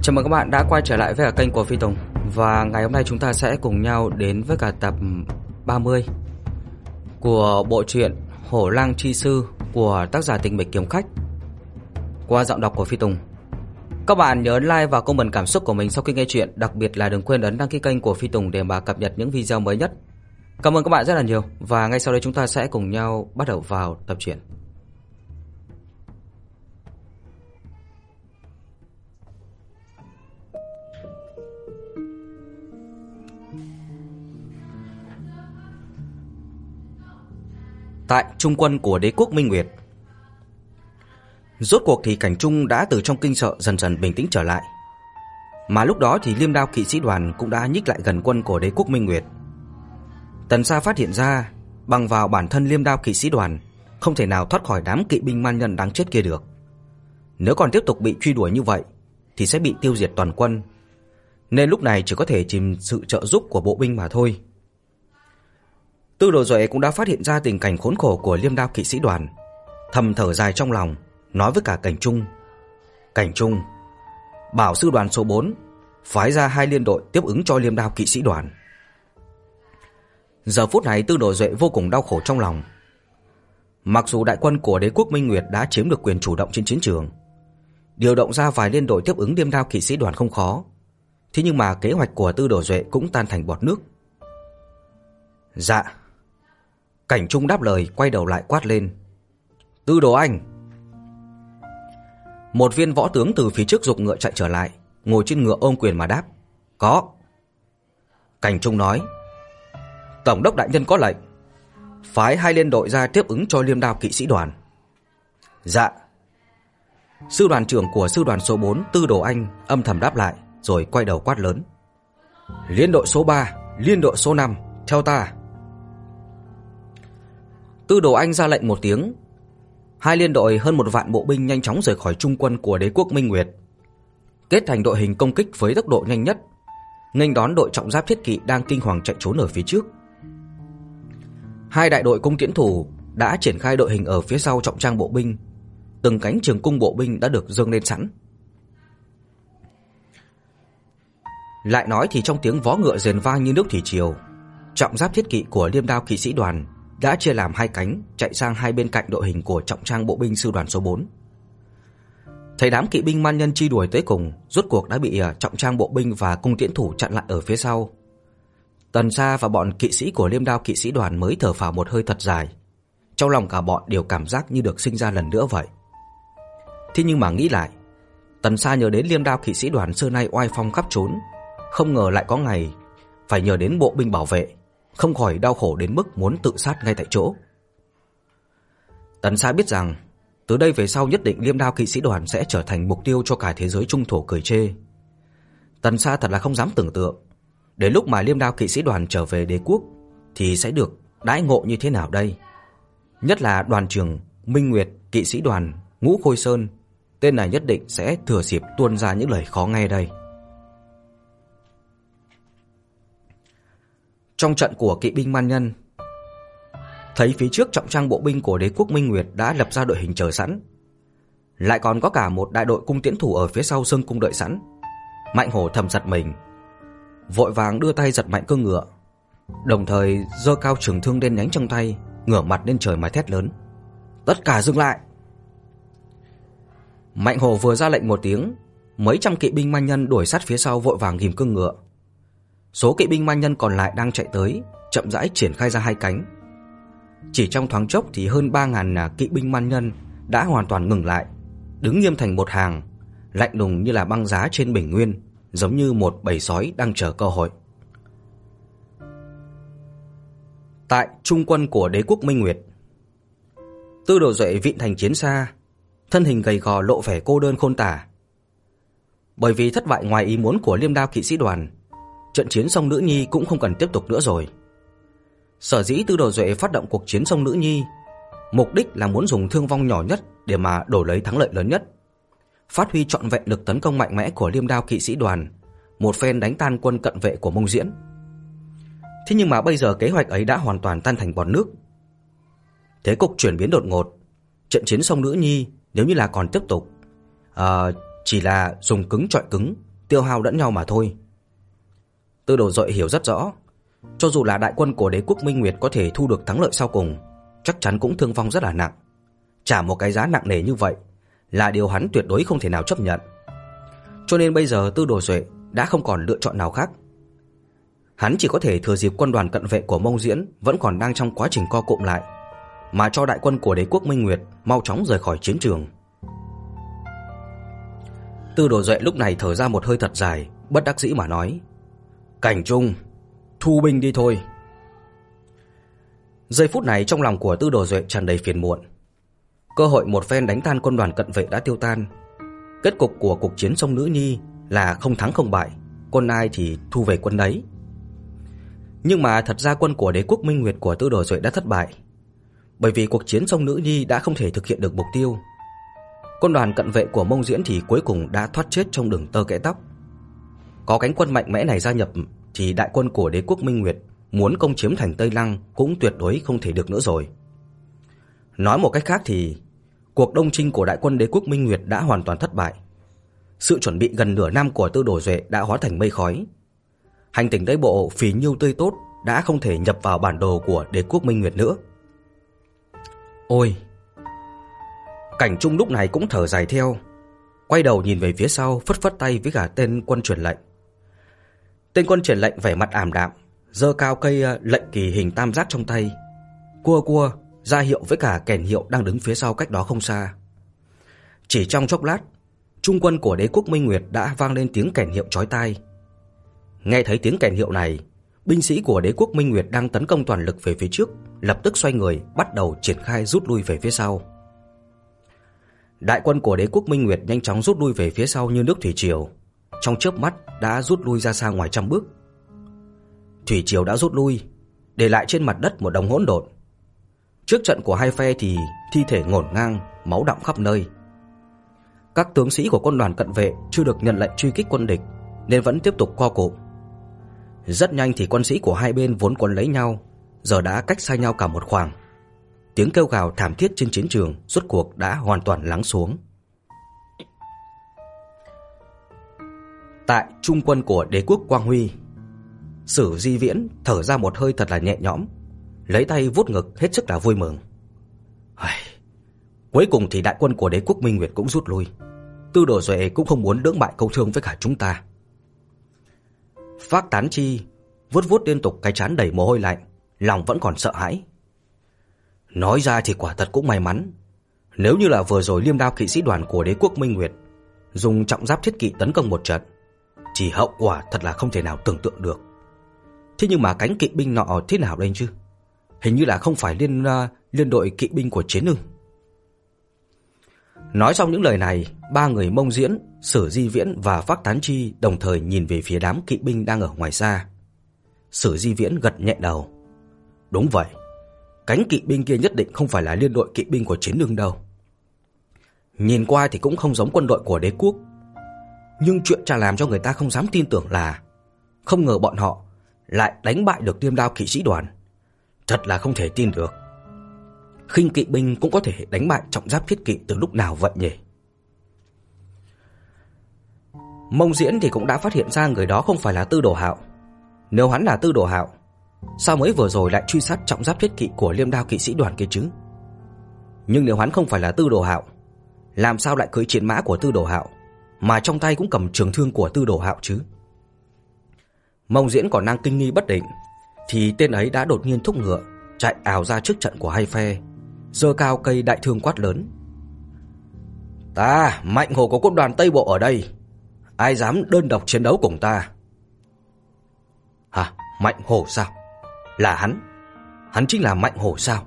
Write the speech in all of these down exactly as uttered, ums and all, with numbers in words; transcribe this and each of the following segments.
Chào mừng các bạn đã quay trở lại với cả kênh của Phi Tùng. Và ngày hôm nay chúng ta sẽ cùng nhau đến với cả tập ba mươi của bộ truyện Hổ Lang Chi Sư của tác giả Tình Mịch Kiếm Khách qua giọng đọc của Phi Tùng. Các bạn nhớ like và comment cảm xúc của mình sau khi nghe chuyện, đặc biệt là đừng quên ấn đăng ký kênh của Phi Tùng để mà cập nhật những video mới nhất. Cảm ơn các bạn rất là nhiều. Và ngay sau đây chúng ta sẽ cùng nhau bắt đầu vào tập truyện. Tại trung quân của đế quốc Minh Nguyệt, rốt cuộc thì cảnh Trung đã từ trong kinh sợ dần dần bình tĩnh trở lại. Mà lúc đó thì Liêm Đao kỵ sĩ đoàn cũng đã nhích lại gần quân của đế quốc Minh Nguyệt. Tần Sa phát hiện ra bằng vào bản thân Liêm Đao kỵ sĩ đoàn không thể nào thoát khỏi đám kỵ binh man nhân đáng chết kia được. Nếu còn tiếp tục bị truy đuổi như vậy thì sẽ bị tiêu diệt toàn quân, nên lúc này chỉ có thể tìm sự trợ giúp của bộ binh mà thôi. Tư Đồ Duệ cũng đã phát hiện ra tình cảnh khốn khổ của Liêm Đao kỵ sĩ đoàn, thầm thở dài trong lòng, nói với cả Cảnh Trung: Cảnh Trung, bảo sư đoàn số bốn phái ra hai liên đội tiếp ứng cho Liêm Đao kỵ sĩ đoàn. Giờ phút này Tư Đồ Duệ vô cùng đau khổ trong lòng. Mặc dù đại quân của đế quốc Minh Nguyệt đã chiếm được quyền chủ động trên chiến trường, điều động ra vài liên đội tiếp ứng Liêm Đao kỵ sĩ đoàn không khó, thế nhưng mà kế hoạch của Tư Đồ Duệ cũng tan thành bọt nước. Dạ. Cảnh Trung đáp lời, quay đầu lại quát lên: Tư Đồ Anh. Một viên võ tướng từ phía trước giục ngựa chạy trở lại, ngồi trên ngựa ôm quyền mà đáp: Có. Cảnh Trung nói: Tổng đốc đại nhân có lệnh, phái hai liên đội ra tiếp ứng cho Liêm Đao kỵ sĩ đoàn. Dạ. Sư đoàn trưởng của sư đoàn số bốn Tư Đồ Anh âm thầm đáp lại, rồi quay đầu quát lớn: Liên đội số ba, liên đội số năm, theo ta. Tư Đồ Anh ra lệnh một tiếng, hai liên đội hơn một vạn bộ binh nhanh chóng rời khỏi trung quân của đế quốc Minh Nguyệt, kết thành đội hình công kích với tốc độ nhanh nhất, nghênh đón đội trọng giáp thiết kỵ đang kinh hoàng chạy trốn ở phía trước. Hai đại đội cung tiễn thủ đã triển khai đội hình ở phía sau trọng trang bộ binh, từng cánh trường cung bộ binh đã được dâng lên sẵn. Lại nói thì trong tiếng vó ngựa rền vang như nước thủy triều, trọng giáp thiết kỵ của Liêm Đao kỵ sĩ đoàn đã chia làm hai cánh chạy sang hai bên cạnh đội hình của trọng trang bộ binh sư đoàn số bốn. Thấy đám kỵ binh man nhân truy đuổi tới cùng rốt cuộc đã bị trọng trang bộ binh và cung tiễn thủ chặn lại ở phía sau, Tần Sa và bọn kỵ sĩ của Liêm Đao kỵ sĩ đoàn mới thở phào một hơi thật dài. Trong lòng cả bọn đều cảm giác như được sinh ra lần nữa vậy. Thế nhưng mà nghĩ lại, Tần Sa nhớ đến Liêm Đao kỵ sĩ đoàn xưa nay oai phong khắp trốn, không ngờ lại có ngày phải nhờ đến bộ binh bảo vệ, không khỏi đau khổ đến mức muốn tự sát ngay tại chỗ. Tần Sa biết rằng từ đây về sau nhất định Liêm Đao kỵ sĩ đoàn sẽ trở thành mục tiêu cho cả thế giới trung thổ cười chê. Tần Sa thật là không dám tưởng tượng đến lúc mà Liêm Đao kỵ sĩ đoàn trở về đế quốc thì sẽ được đãi ngộ như thế nào đây. Nhất là đoàn trưởng Minh Nguyệt kỵ sĩ đoàn Ngũ Khôi Sơn, tên này nhất định sẽ thừa dịp tuôn ra những lời khó nghe đây. Trong trận của kỵ binh man nhân, thấy phía trước trọng trang bộ binh của đế quốc Minh Nguyệt đã lập ra đội hình chờ sẵn, lại còn có cả một đại đội cung tiễn thủ ở phía sau sương cung đợi sẵn. Mạnh Hổ thầm giật mình, vội vàng đưa tay giật mạnh cương ngựa, đồng thời giơ cao trường thương đen nhánh trong tay, ngửa mặt lên trời mà thét lớn: Tất cả dừng lại! Mạnh Hổ vừa ra lệnh một tiếng, mấy trăm kỵ binh man nhân đuổi sát phía sau vội vàng ghim cương ngựa. Số kỵ binh man nhân còn lại đang chạy tới, chậm rãi triển khai ra hai cánh. Chỉ trong thoáng chốc thì hơn ba ngàn kỵ binh man nhân đã hoàn toàn ngừng lại, đứng nghiêm thành một hàng, lạnh lùng như là băng giá trên bình nguyên, giống như một bầy sói đang chờ cơ hội. Tại trung quân của đế quốc Minh Nguyệt, Tư Đồ Duệ vịn thành chiến xa, thân hình gầy gò lộ vẻ cô đơn khôn tả. Bởi vì thất bại ngoài ý muốn của Liêm Đao kỵ sĩ đoàn, trận chiến sông Nữ Nhi cũng không cần tiếp tục nữa rồi. Sở dĩ Tư Đồ Duệ phát động cuộc chiến sông Nữ Nhi, mục đích là muốn dùng thương vong nhỏ nhất để mà đổi lấy thắng lợi lớn nhất, phát huy trọn vẹn lực tấn công mạnh mẽ của Liêm Đao kỵ sĩ đoàn, một phen đánh tan quân cận vệ của Mông Diễn. Thế nhưng mà bây giờ kế hoạch ấy đã hoàn toàn tan thành bọt nước. Thế cục chuyển biến đột ngột, trận chiến sông Nữ Nhi nếu như là còn tiếp tục, à, chỉ là dùng cứng chọi cứng tiêu hao lẫn nhau mà thôi. Tư Đồ Duệ hiểu rất rõ, cho dù là đại quân của đế quốc Minh Nguyệt có thể thu được thắng lợi sau cùng, chắc chắn cũng thương vong rất là nặng. Trả một cái giá nặng nề như vậy là điều hắn tuyệt đối không thể nào chấp nhận. Cho nên bây giờ Tư Đồ Duệ đã không còn lựa chọn nào khác. Hắn chỉ có thể thừa dịp quân đoàn cận vệ của Mông Diễn vẫn còn đang trong quá trình co cụm lại, mà cho đại quân của đế quốc Minh Nguyệt mau chóng rời khỏi chiến trường. Tư Đồ Duệ lúc này thở ra một hơi thật dài, bất đắc dĩ mà nói: Cảnh Trung, thu binh đi thôi. Giây phút này trong lòng của Tư Đồ Duệ tràn đầy phiền muộn. Cơ hội một phen đánh tan quân đoàn cận vệ đã tiêu tan. Kết cục của cuộc chiến sông Nữ Nhi là không thắng không bại, quân ai thì thu về quân đấy. Nhưng mà thật ra quân của đế quốc Minh Nguyệt của Tư Đồ Duệ đã thất bại, bởi vì cuộc chiến sông Nữ Nhi đã không thể thực hiện được mục tiêu. Quân đoàn cận vệ của Mông Diễn thì cuối cùng đã thoát chết trong đường tơ kẽ tóc. Có cánh quân mạnh mẽ này gia nhập thì đại quân của đế quốc Minh Nguyệt muốn công chiếm thành Tây Lăng cũng tuyệt đối không thể được nữa rồi. Nói một cách khác thì cuộc đông chinh của đại quân đế quốc Minh Nguyệt đã hoàn toàn thất bại. Sự chuẩn bị gần nửa năm của Tư Đồ Duệ đã hóa thành mây khói. Hành tinh Tây Bộ phì nhiêu tươi tốt đã không thể nhập vào bản đồ của đế quốc Minh Nguyệt nữa. Ôi! Cảnh Trung lúc này cũng thở dài theo, quay đầu nhìn về phía sau, phất phất tay với cả tên quân truyền lệnh. Tên quân truyền lệnh vẻ mặt ảm đạm, giơ cao cây lệnh kỳ hình tam giác trong tay, cua cua ra hiệu với cả kèn hiệu đang đứng phía sau cách đó không xa. Chỉ trong chốc lát, trung quân của đế quốc Minh Nguyệt đã vang lên tiếng kèn hiệu chói tai. Nghe thấy tiếng kèn hiệu này, binh sĩ của đế quốc Minh Nguyệt đang tấn công toàn lực về phía trước lập tức xoay người, bắt đầu triển khai rút lui về phía sau. Đại quân của đế quốc Minh Nguyệt nhanh chóng rút lui về phía sau như nước thủy triều, trong chớp mắt đã rút lui ra xa ngoài trăm bước. Thủy triều đã rút lui, để lại trên mặt đất một đống hỗn độn. Trước trận của hai phe thì thi thể ngổn ngang, máu đọng khắp nơi. Các tướng sĩ của quân đoàn cận vệ chưa được nhận lệnh truy kích quân địch nên vẫn tiếp tục co cụm. Rất nhanh thì quân sĩ của hai bên vốn quấn lấy nhau giờ đã cách xa nhau cả một khoảng. Tiếng kêu gào thảm thiết trên chiến trường rốt cuộc đã hoàn toàn lắng xuống. Tại trung quân của đế quốc Quang Huy, Sử Di Viễn thở ra một hơi thật là nhẹ nhõm, lấy tay vuốt ngực hết sức là vui mừng. Cuối cùng thì đại quân của đế quốc Minh Nguyệt cũng rút lui. Tư Đồ Duệ cũng không muốn lưỡng bại câu thương với cả chúng ta. Phác Tán Chi vuốt vuốt liên tục cái trán đầy mồ hôi lạnh, lòng vẫn còn sợ hãi. Nói ra thì quả thật cũng may mắn. Nếu như là vừa rồi Liêm Đao kỵ sĩ đoàn của đế quốc Minh Nguyệt dùng trọng giáp thiết kỵ tấn công một trận, chỉ hậu quả thật là không thể nào tưởng tượng được. Thế nhưng mà cánh kỵ binh nọ thế nào đây chứ? Hình như là không phải liên uh, liên đội kỵ binh của Chiến Ưng. Nói xong những lời này, ba người Mông Diễn, Sử Di Viễn và Phác Tán Chi đồng thời nhìn về phía đám kỵ binh đang ở ngoài xa. Sử Di Viễn gật nhẹ đầu. Đúng vậy, cánh kỵ binh kia nhất định không phải là liên đội kỵ binh của Chiến Ưng đâu. Nhìn qua thì cũng không giống quân đội của đế quốc, nhưng chuyện chả làm cho người ta không dám tin tưởng là không ngờ bọn họ lại đánh bại được Liêm Đao kỵ sĩ đoàn. Thật là không thể tin được. Khinh kỵ binh cũng có thể đánh bại trọng giáp thiết kỵ từ lúc nào vậy nhỉ? Mông Diễn thì cũng đã phát hiện ra người đó không phải là Tư Đồ Hạo. Nếu hắn là Tư Đồ Hạo, sao mới vừa rồi lại truy sát trọng giáp thiết kỵ của Liêm Đao kỵ sĩ đoàn kia chứ? Nhưng nếu hắn không phải là Tư Đồ Hạo, làm sao lại cưỡi chiến mã của Tư Đồ Hạo, mà trong tay cũng cầm trường thương của Tư Đồ Hạo chứ? Mông Diễn còn đang kinh nghi bất định thì tên ấy đã đột nhiên thúc ngựa chạy ào ra trước trận của hai phe, giơ cao cây đại thương quát lớn. Ta, Mạnh Hổ của quân đoàn Tây Bộ ở đây, ai dám đơn độc chiến đấu cùng ta? Hả? Mạnh Hổ sao? Là hắn? Hắn chính là Mạnh Hổ sao?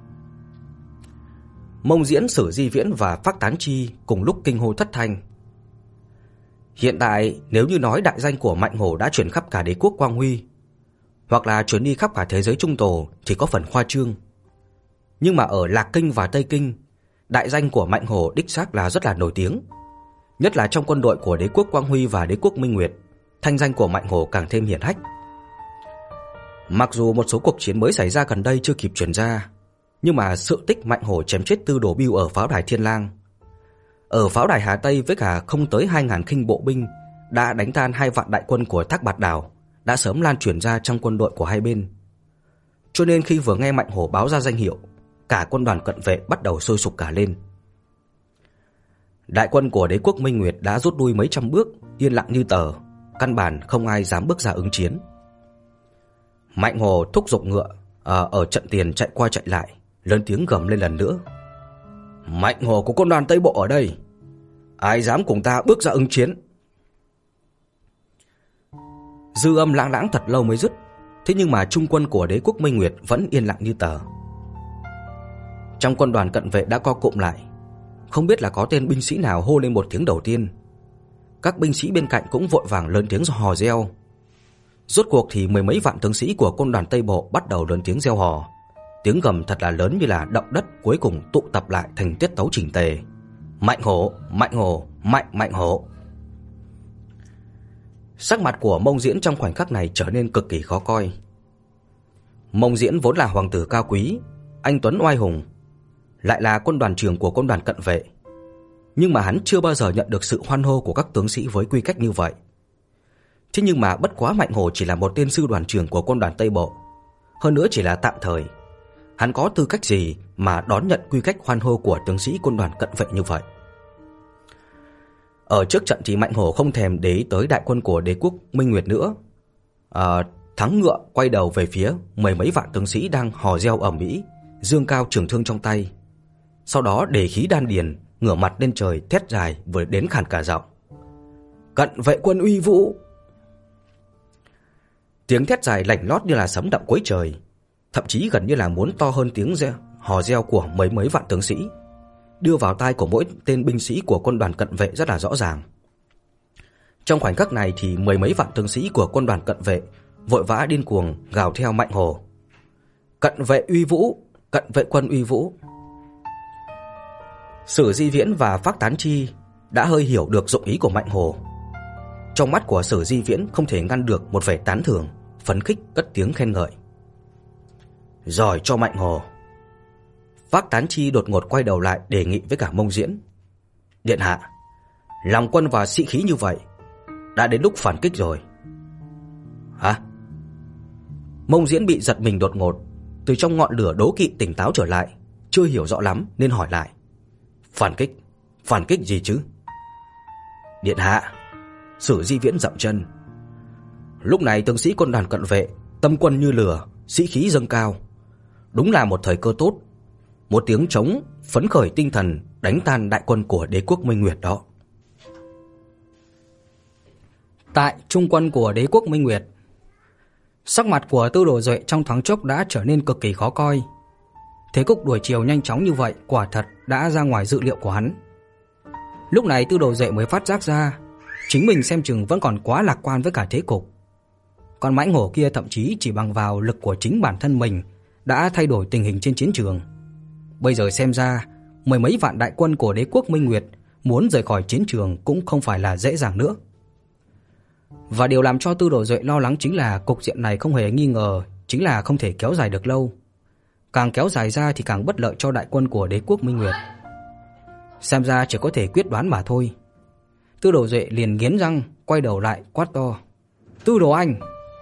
Mông Diễn, Sử Di Viễn và Phác Tán Chi cùng lúc kinh hô thất thanh. Hiện tại nếu như nói đại danh của Mạnh Hổ đã truyền khắp cả đế quốc Quang Huy, hoặc là truyền đi khắp cả thế giới Trung Tổ thì có phần khoa trương. Nhưng mà ở Lạc Kinh và Tây Kinh, đại danh của Mạnh Hổ đích xác là rất là nổi tiếng. Nhất là trong quân đội của đế quốc Quang Huy và đế quốc Minh Nguyệt, thanh danh của Mạnh Hổ càng thêm hiển hách. Mặc dù một số cuộc chiến mới xảy ra gần đây chưa kịp truyền ra, nhưng mà sự tích Mạnh Hổ chém chết Tư Đồ Bưu ở pháo đài Thiên Lang, ở pháo đài Hà Tây với cả không tới hai ngàn khinh bộ binh đã đánh tan hai vạn đại quân của Thác Bạt Đảo đã sớm lan truyền ra trong quân đội của hai bên. Cho nên khi vừa nghe Mạnh Hổ báo ra danh hiệu, cả quân đoàn cận vệ bắt đầu sôi sục cả lên. Đại quân của đế quốc Minh Nguyệt đã rút lui mấy trăm bước, yên lặng như tờ, căn bản không ai dám bước ra ứng chiến. Mạnh Hổ thúc giục ngựa ở, ở trận tiền chạy qua chạy lại, lớn tiếng gầm lên lần nữa. Mạnh Hổ của quân đoàn Tây Bộ ở đây, ai dám cùng ta bước ra ứng chiến? Dư âm lãng lãng thật lâu mới dứt, thế nhưng mà trung quân của đế quốc Minh Nguyệt vẫn yên lặng như tờ. Trong quân đoàn cận vệ đã co cụm lại, không biết là có tên binh sĩ nào hô lên một tiếng đầu tiên. Các binh sĩ bên cạnh cũng vội vàng lớn tiếng hò reo. Rốt cuộc thì mười mấy vạn tướng sĩ của quân đoàn Tây Bộ bắt đầu lớn tiếng reo hò. Tiếng gầm thật là lớn như là động đất cuối cùng tụ tập lại thành tiết tấu chỉnh tề. Mạnh Hổ, Mạnh Hổ, Mạnh Mạnh Hổ. Sắc mặt của Mông Diễn trong khoảnh khắc này trở nên cực kỳ khó coi. Mông Diễn vốn là hoàng tử cao quý, anh tuấn oai hùng, lại là quân đoàn trưởng của quân đoàn cận vệ, nhưng mà hắn chưa bao giờ nhận được sự hoan hô của các tướng sĩ với quy cách như vậy. Thế nhưng mà bất quá Mạnh Hổ chỉ là một tên sư đoàn trưởng của quân đoàn Tây Bộ, hơn nữa chỉ là tạm thời. Hắn có tư cách gì mà đón nhận quy cách hoan hô của tướng sĩ quân đoàn cận vệ như vậy? Ở trước trận thì Mạnh Hổ không thèm để ý tới đại quân của đế quốc Minh Nguyệt nữa. À, thắng ngựa quay đầu về phía mười mấy vạn tướng sĩ đang hò reo ầm ĩ, giương cao trường thương trong tay. Sau đó để khí đan điền, ngửa mặt lên trời thét dài vừa đến khàn cả giọng. Cận vệ quân uy vũ! Tiếng thét dài lạnh lót như là sấm đậm cuối trời, thậm chí gần như là muốn to hơn tiếng reo, hò reo của mấy mấy vạn tướng sĩ, đưa vào tai của mỗi tên binh sĩ của quân đoàn cận vệ rất là rõ ràng. Trong khoảnh khắc này thì mười mấy vạn tướng sĩ của quân đoàn cận vệ vội vã điên cuồng gào theo Mạnh Hổ. Cận vệ uy vũ, cận vệ quân uy vũ. Sử Di Viễn và Phác Tán Chi đã hơi hiểu được dụng ý của Mạnh Hổ. Trong mắt của Sử Di Viễn không thể ngăn được một vẻ tán thưởng, phấn khích cất tiếng khen ngợi. Giỏi cho Mạnh Hổ. Phác Tán Chi đột ngột quay đầu lại đề nghị với cả Mông Diễn. Điện hạ, lòng quân và sĩ khí như vậy, đã đến lúc phản kích rồi. Hả? Mông Diễn bị giật mình đột ngột, từ trong ngọn lửa đố kỵ tỉnh táo trở lại, chưa hiểu rõ lắm nên hỏi lại. Phản kích? Phản kích gì chứ? Điện hạ, Sử Di Viễn dậm chân. Lúc này tướng sĩ quân đoàn cận vệ tâm quân như lửa, sĩ khí dâng cao. Đúng là một thời cơ tốt, một tiếng trống phấn khởi tinh thần đánh tan đại quân của đế quốc Minh Nguyệt đó. Tại trung quân của đế quốc Minh Nguyệt, sắc mặt của Tư Đồ Duệ trong thoáng chốc đã trở nên cực kỳ khó coi. Thế cục đuổi chiều nhanh chóng như vậy quả thật đã ra ngoài dự liệu của hắn. Lúc này Tư Đồ Duệ mới phát giác ra chính mình xem chừng vẫn còn quá lạc quan với cả thế cục. Còn Mãnh Hổ kia thậm chí chỉ bằng vào lực của chính bản thân mình đã thay đổi tình hình trên chiến trường. Bây giờ xem ra mười mấy vạn đại quân của đế quốc Minh Nguyệt muốn rời khỏi chiến trường cũng không phải là dễ dàng nữa. Và điều làm cho Tư Đồ Duệ lo lắng chính là cục diện này không hề nghi ngờ chính là không thể kéo dài được lâu. Càng kéo dài ra thì càng bất lợi cho đại quân của đế quốc Minh Nguyệt. Xem ra chỉ có thể quyết đoán mà thôi. Tư Đồ Duệ liền nghiến răng quay đầu lại quát to. Tư Đồ Anh!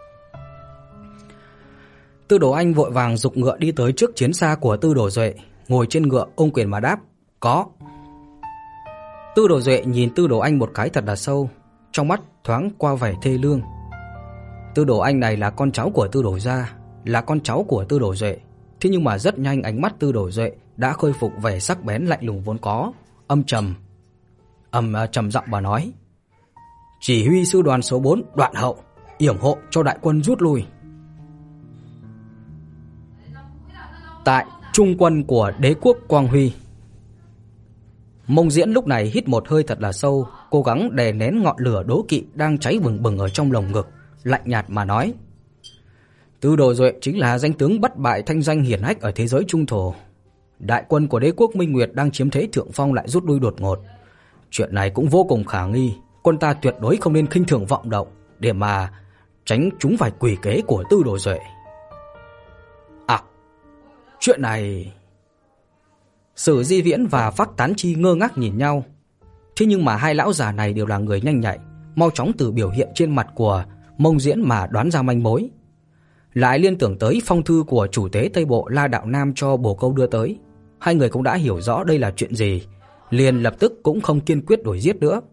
Tư Đồ Anh vội vàng giục ngựa đi tới trước chiến xa của Tư Đồ Duệ, ngồi trên ngựa ôm quyền mà đáp. Có. Tư Đồ Duệ nhìn Tư Đồ Anh một cái thật là sâu, trong mắt thoáng qua vẻ thê lương. Tư Đồ Anh này là con cháu của Tư Đồ gia, là con cháu của Tư Đồ Duệ. Thế nhưng mà rất nhanh ánh mắt Tư Đồ Duệ đã khôi phục vẻ sắc bén lạnh lùng vốn có, âm trầm. Âm trầm giọng bà nói. Chỉ huy sư đoàn số bốn Đoạn Hậu yểm hộ cho đại quân rút lui. Tại trung quân của đế quốc Quang Huy, Mông Diễn lúc này hít một hơi thật là sâu, cố gắng đè nén ngọn lửa đố kỵ đang cháy bừng bừng ở trong lồng ngực, lạnh nhạt mà nói. Tư Đồ Duệ chính là danh tướng bất bại thanh danh hiển hách ở thế giới trung thổ. Đại quân của đế quốc Minh Nguyệt đang chiếm thế thượng phong lại rút lui đột ngột. Chuyện này cũng vô cùng khả nghi, quân ta tuyệt đối không nên khinh thường vọng động để mà tránh trúng phải quỷ kế của Tư Đồ Duệ. À, chuyện này... Sử Di Viễn và Phác Tán Chi ngơ ngác nhìn nhau. Thế nhưng mà hai lão già này đều là người nhanh nhạy, mau chóng từ biểu hiện trên mặt của Mông Diễn mà đoán ra manh mối. Lại liên tưởng tới phong thư của chủ tế Tây Bộ La Đạo Nam cho Bồ Câu đưa tới, hai người cũng đã hiểu rõ đây là chuyện gì, liền lập tức cũng không kiên quyết đuổi giết nữa.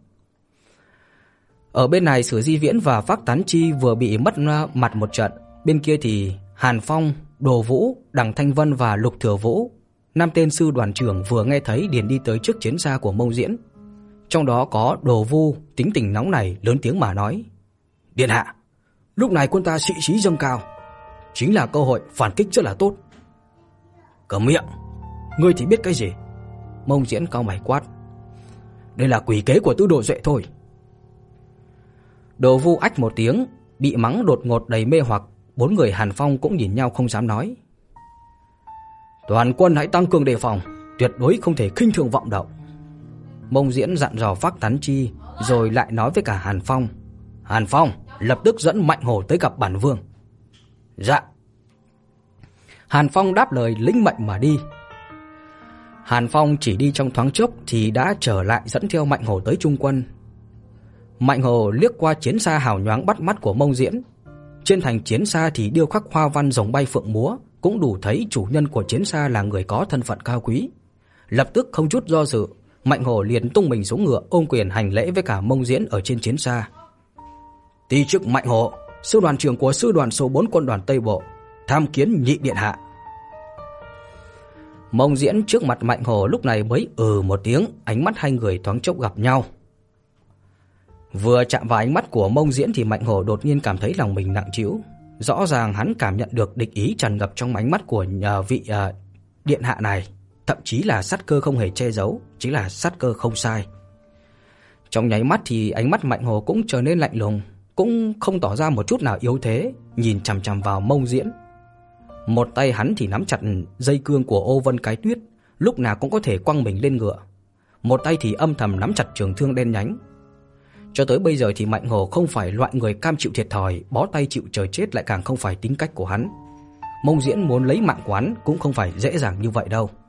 Ở bên này, Sử Di Viễn và Phác Tán Chi vừa bị mất mặt một trận, bên kia thì Hàn Phong, Đồ Vũ, Đằng Thanh Vân và Lục Thừa Vũ, năm tên sư đoàn trưởng vừa nghe thấy liền đi tới trước chiến xa của Mông Diễn. Trong đó có Đồ Vu tính tình nóng này, lớn tiếng mà nói: "Điện hạ, lúc này quân ta sĩ khí dâng cao, chính là cơ hội phản kích rất là tốt." "Câm miệng, ngươi thì biết cái gì?" Mông Diễn cau mày quát. "Đây là quỷ kế của Tư Đồ Duệ thôi." Đồ Vu ách một tiếng, bị mắng đột ngột đầy mê hoặc, bốn người Hàn Phong cũng nhìn nhau không dám nói. "Toàn quân hãy tăng cường đề phòng, tuyệt đối không thể khinh thường vọng động." Mông Diễn dặn dò Phác Tán Chi, rồi lại nói với cả Hàn Phong: "Hàn Phong, lập tức dẫn Mạnh Hổ tới gặp bản vương." "Dạ." Hàn Phong đáp lời lĩnh mệnh mà đi. Hàn Phong chỉ đi trong thoáng chốc thì đã trở lại dẫn theo Mạnh Hổ tới trung quân. Mạnh Hổ liếc qua chiến xa hào nhoáng bắt mắt của Mông Diễn. Trên thành chiến xa thì điêu khắc hoa văn rồng bay phượng múa, cũng đủ thấy chủ nhân của chiến xa là người có thân phận cao quý. Lập tức không chút do dự, Mạnh Hổ liền tung mình xuống ngựa, ôm quyền hành lễ với cả Mông Diễn ở trên chiến xa. "Ti chức Mạnh Hổ, sư đoàn trưởng của sư đoàn số bốn quân đoàn Tây Bộ, tham kiến nhị điện hạ." Mông Diễn trước mặt Mạnh Hổ lúc này mới ừ một tiếng, ánh mắt hai người thoáng chốc gặp nhau. Vừa chạm vào ánh mắt của Mông Diễn thì Mạnh Hổ đột nhiên cảm thấy lòng mình nặng trĩu. Rõ ràng hắn cảm nhận được địch ý tràn ngập trong ánh mắt của nhờ vị uh, điện hạ này, thậm chí là sát cơ không hề che giấu, chính là sát cơ không sai. Trong nháy mắt thì ánh mắt Mạnh Hổ cũng trở nên lạnh lùng, cũng không tỏ ra một chút nào yếu thế, nhìn chằm chằm vào Mông Diễn. Một tay hắn thì nắm chặt dây cương của Ô Vân Cái Tuyết, lúc nào cũng có thể quăng mình lên ngựa. Một tay thì âm thầm nắm chặt trường thương đen nhánh. Cho tới bây giờ thì Mạnh Hổ không phải loại người cam chịu thiệt thòi, bó tay chịu trời chết, lại càng không phải tính cách của hắn. Mông Diễn muốn lấy mạng của hắn cũng không phải dễ dàng như vậy đâu.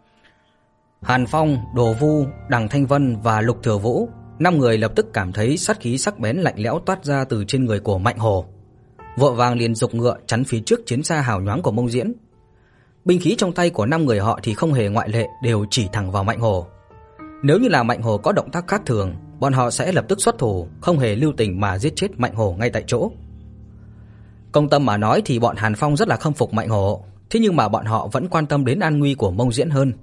Hàn Phong, Đồ Vu, Đằng Thanh Vân và Lục Thừa Vũ, năm người lập tức cảm thấy sát khí sắc bén lạnh lẽo toát ra từ trên người của Mạnh Hổ. Vội vàng liền giục ngựa chắn phía trước chiến xa hào nhoáng của Mông Diễn. Binh khí trong tay của năm người họ thì không hề ngoại lệ, đều chỉ thẳng vào Mạnh Hổ. Nếu như là Mạnh Hổ có động tác khác thường, bọn họ sẽ lập tức xuất thủ, không hề lưu tình mà giết chết Mạnh Hổ ngay tại chỗ. Công tâm mà nói thì bọn Hàn Phong rất là khâm phục Mạnh Hổ, thế nhưng mà bọn họ vẫn quan tâm đến an nguy của Mông Diễn hơn.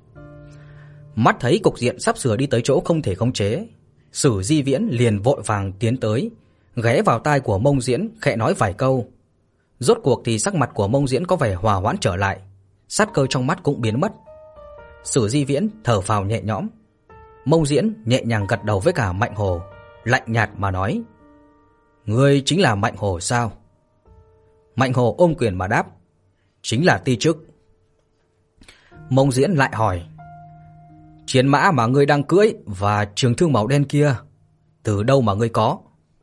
Mắt thấy cục diện sắp sửa đi tới chỗ không thể khống chế, Sử Di Viễn liền vội vàng tiến tới, ghé vào tai của Mông Diễn khẽ nói vài câu. Rốt cuộc thì sắc mặt của Mông Diễn có vẻ hòa hoãn trở lại, sát cơ trong mắt cũng biến mất. Sử Di Viễn thở phào nhẹ nhõm. Mông Diễn nhẹ nhàng gật đầu với cả Mạnh Hổ, lạnh nhạt mà nói: "Ngươi chính là Mạnh Hổ sao?" Mạnh Hổ ôm quyền mà đáp: "Chính là ti chức." Mông Diễn lại hỏi: "Chiến mã mà ngươi đang cưỡi và trường thương màu đen kia, từ đâu mà ngươi có?"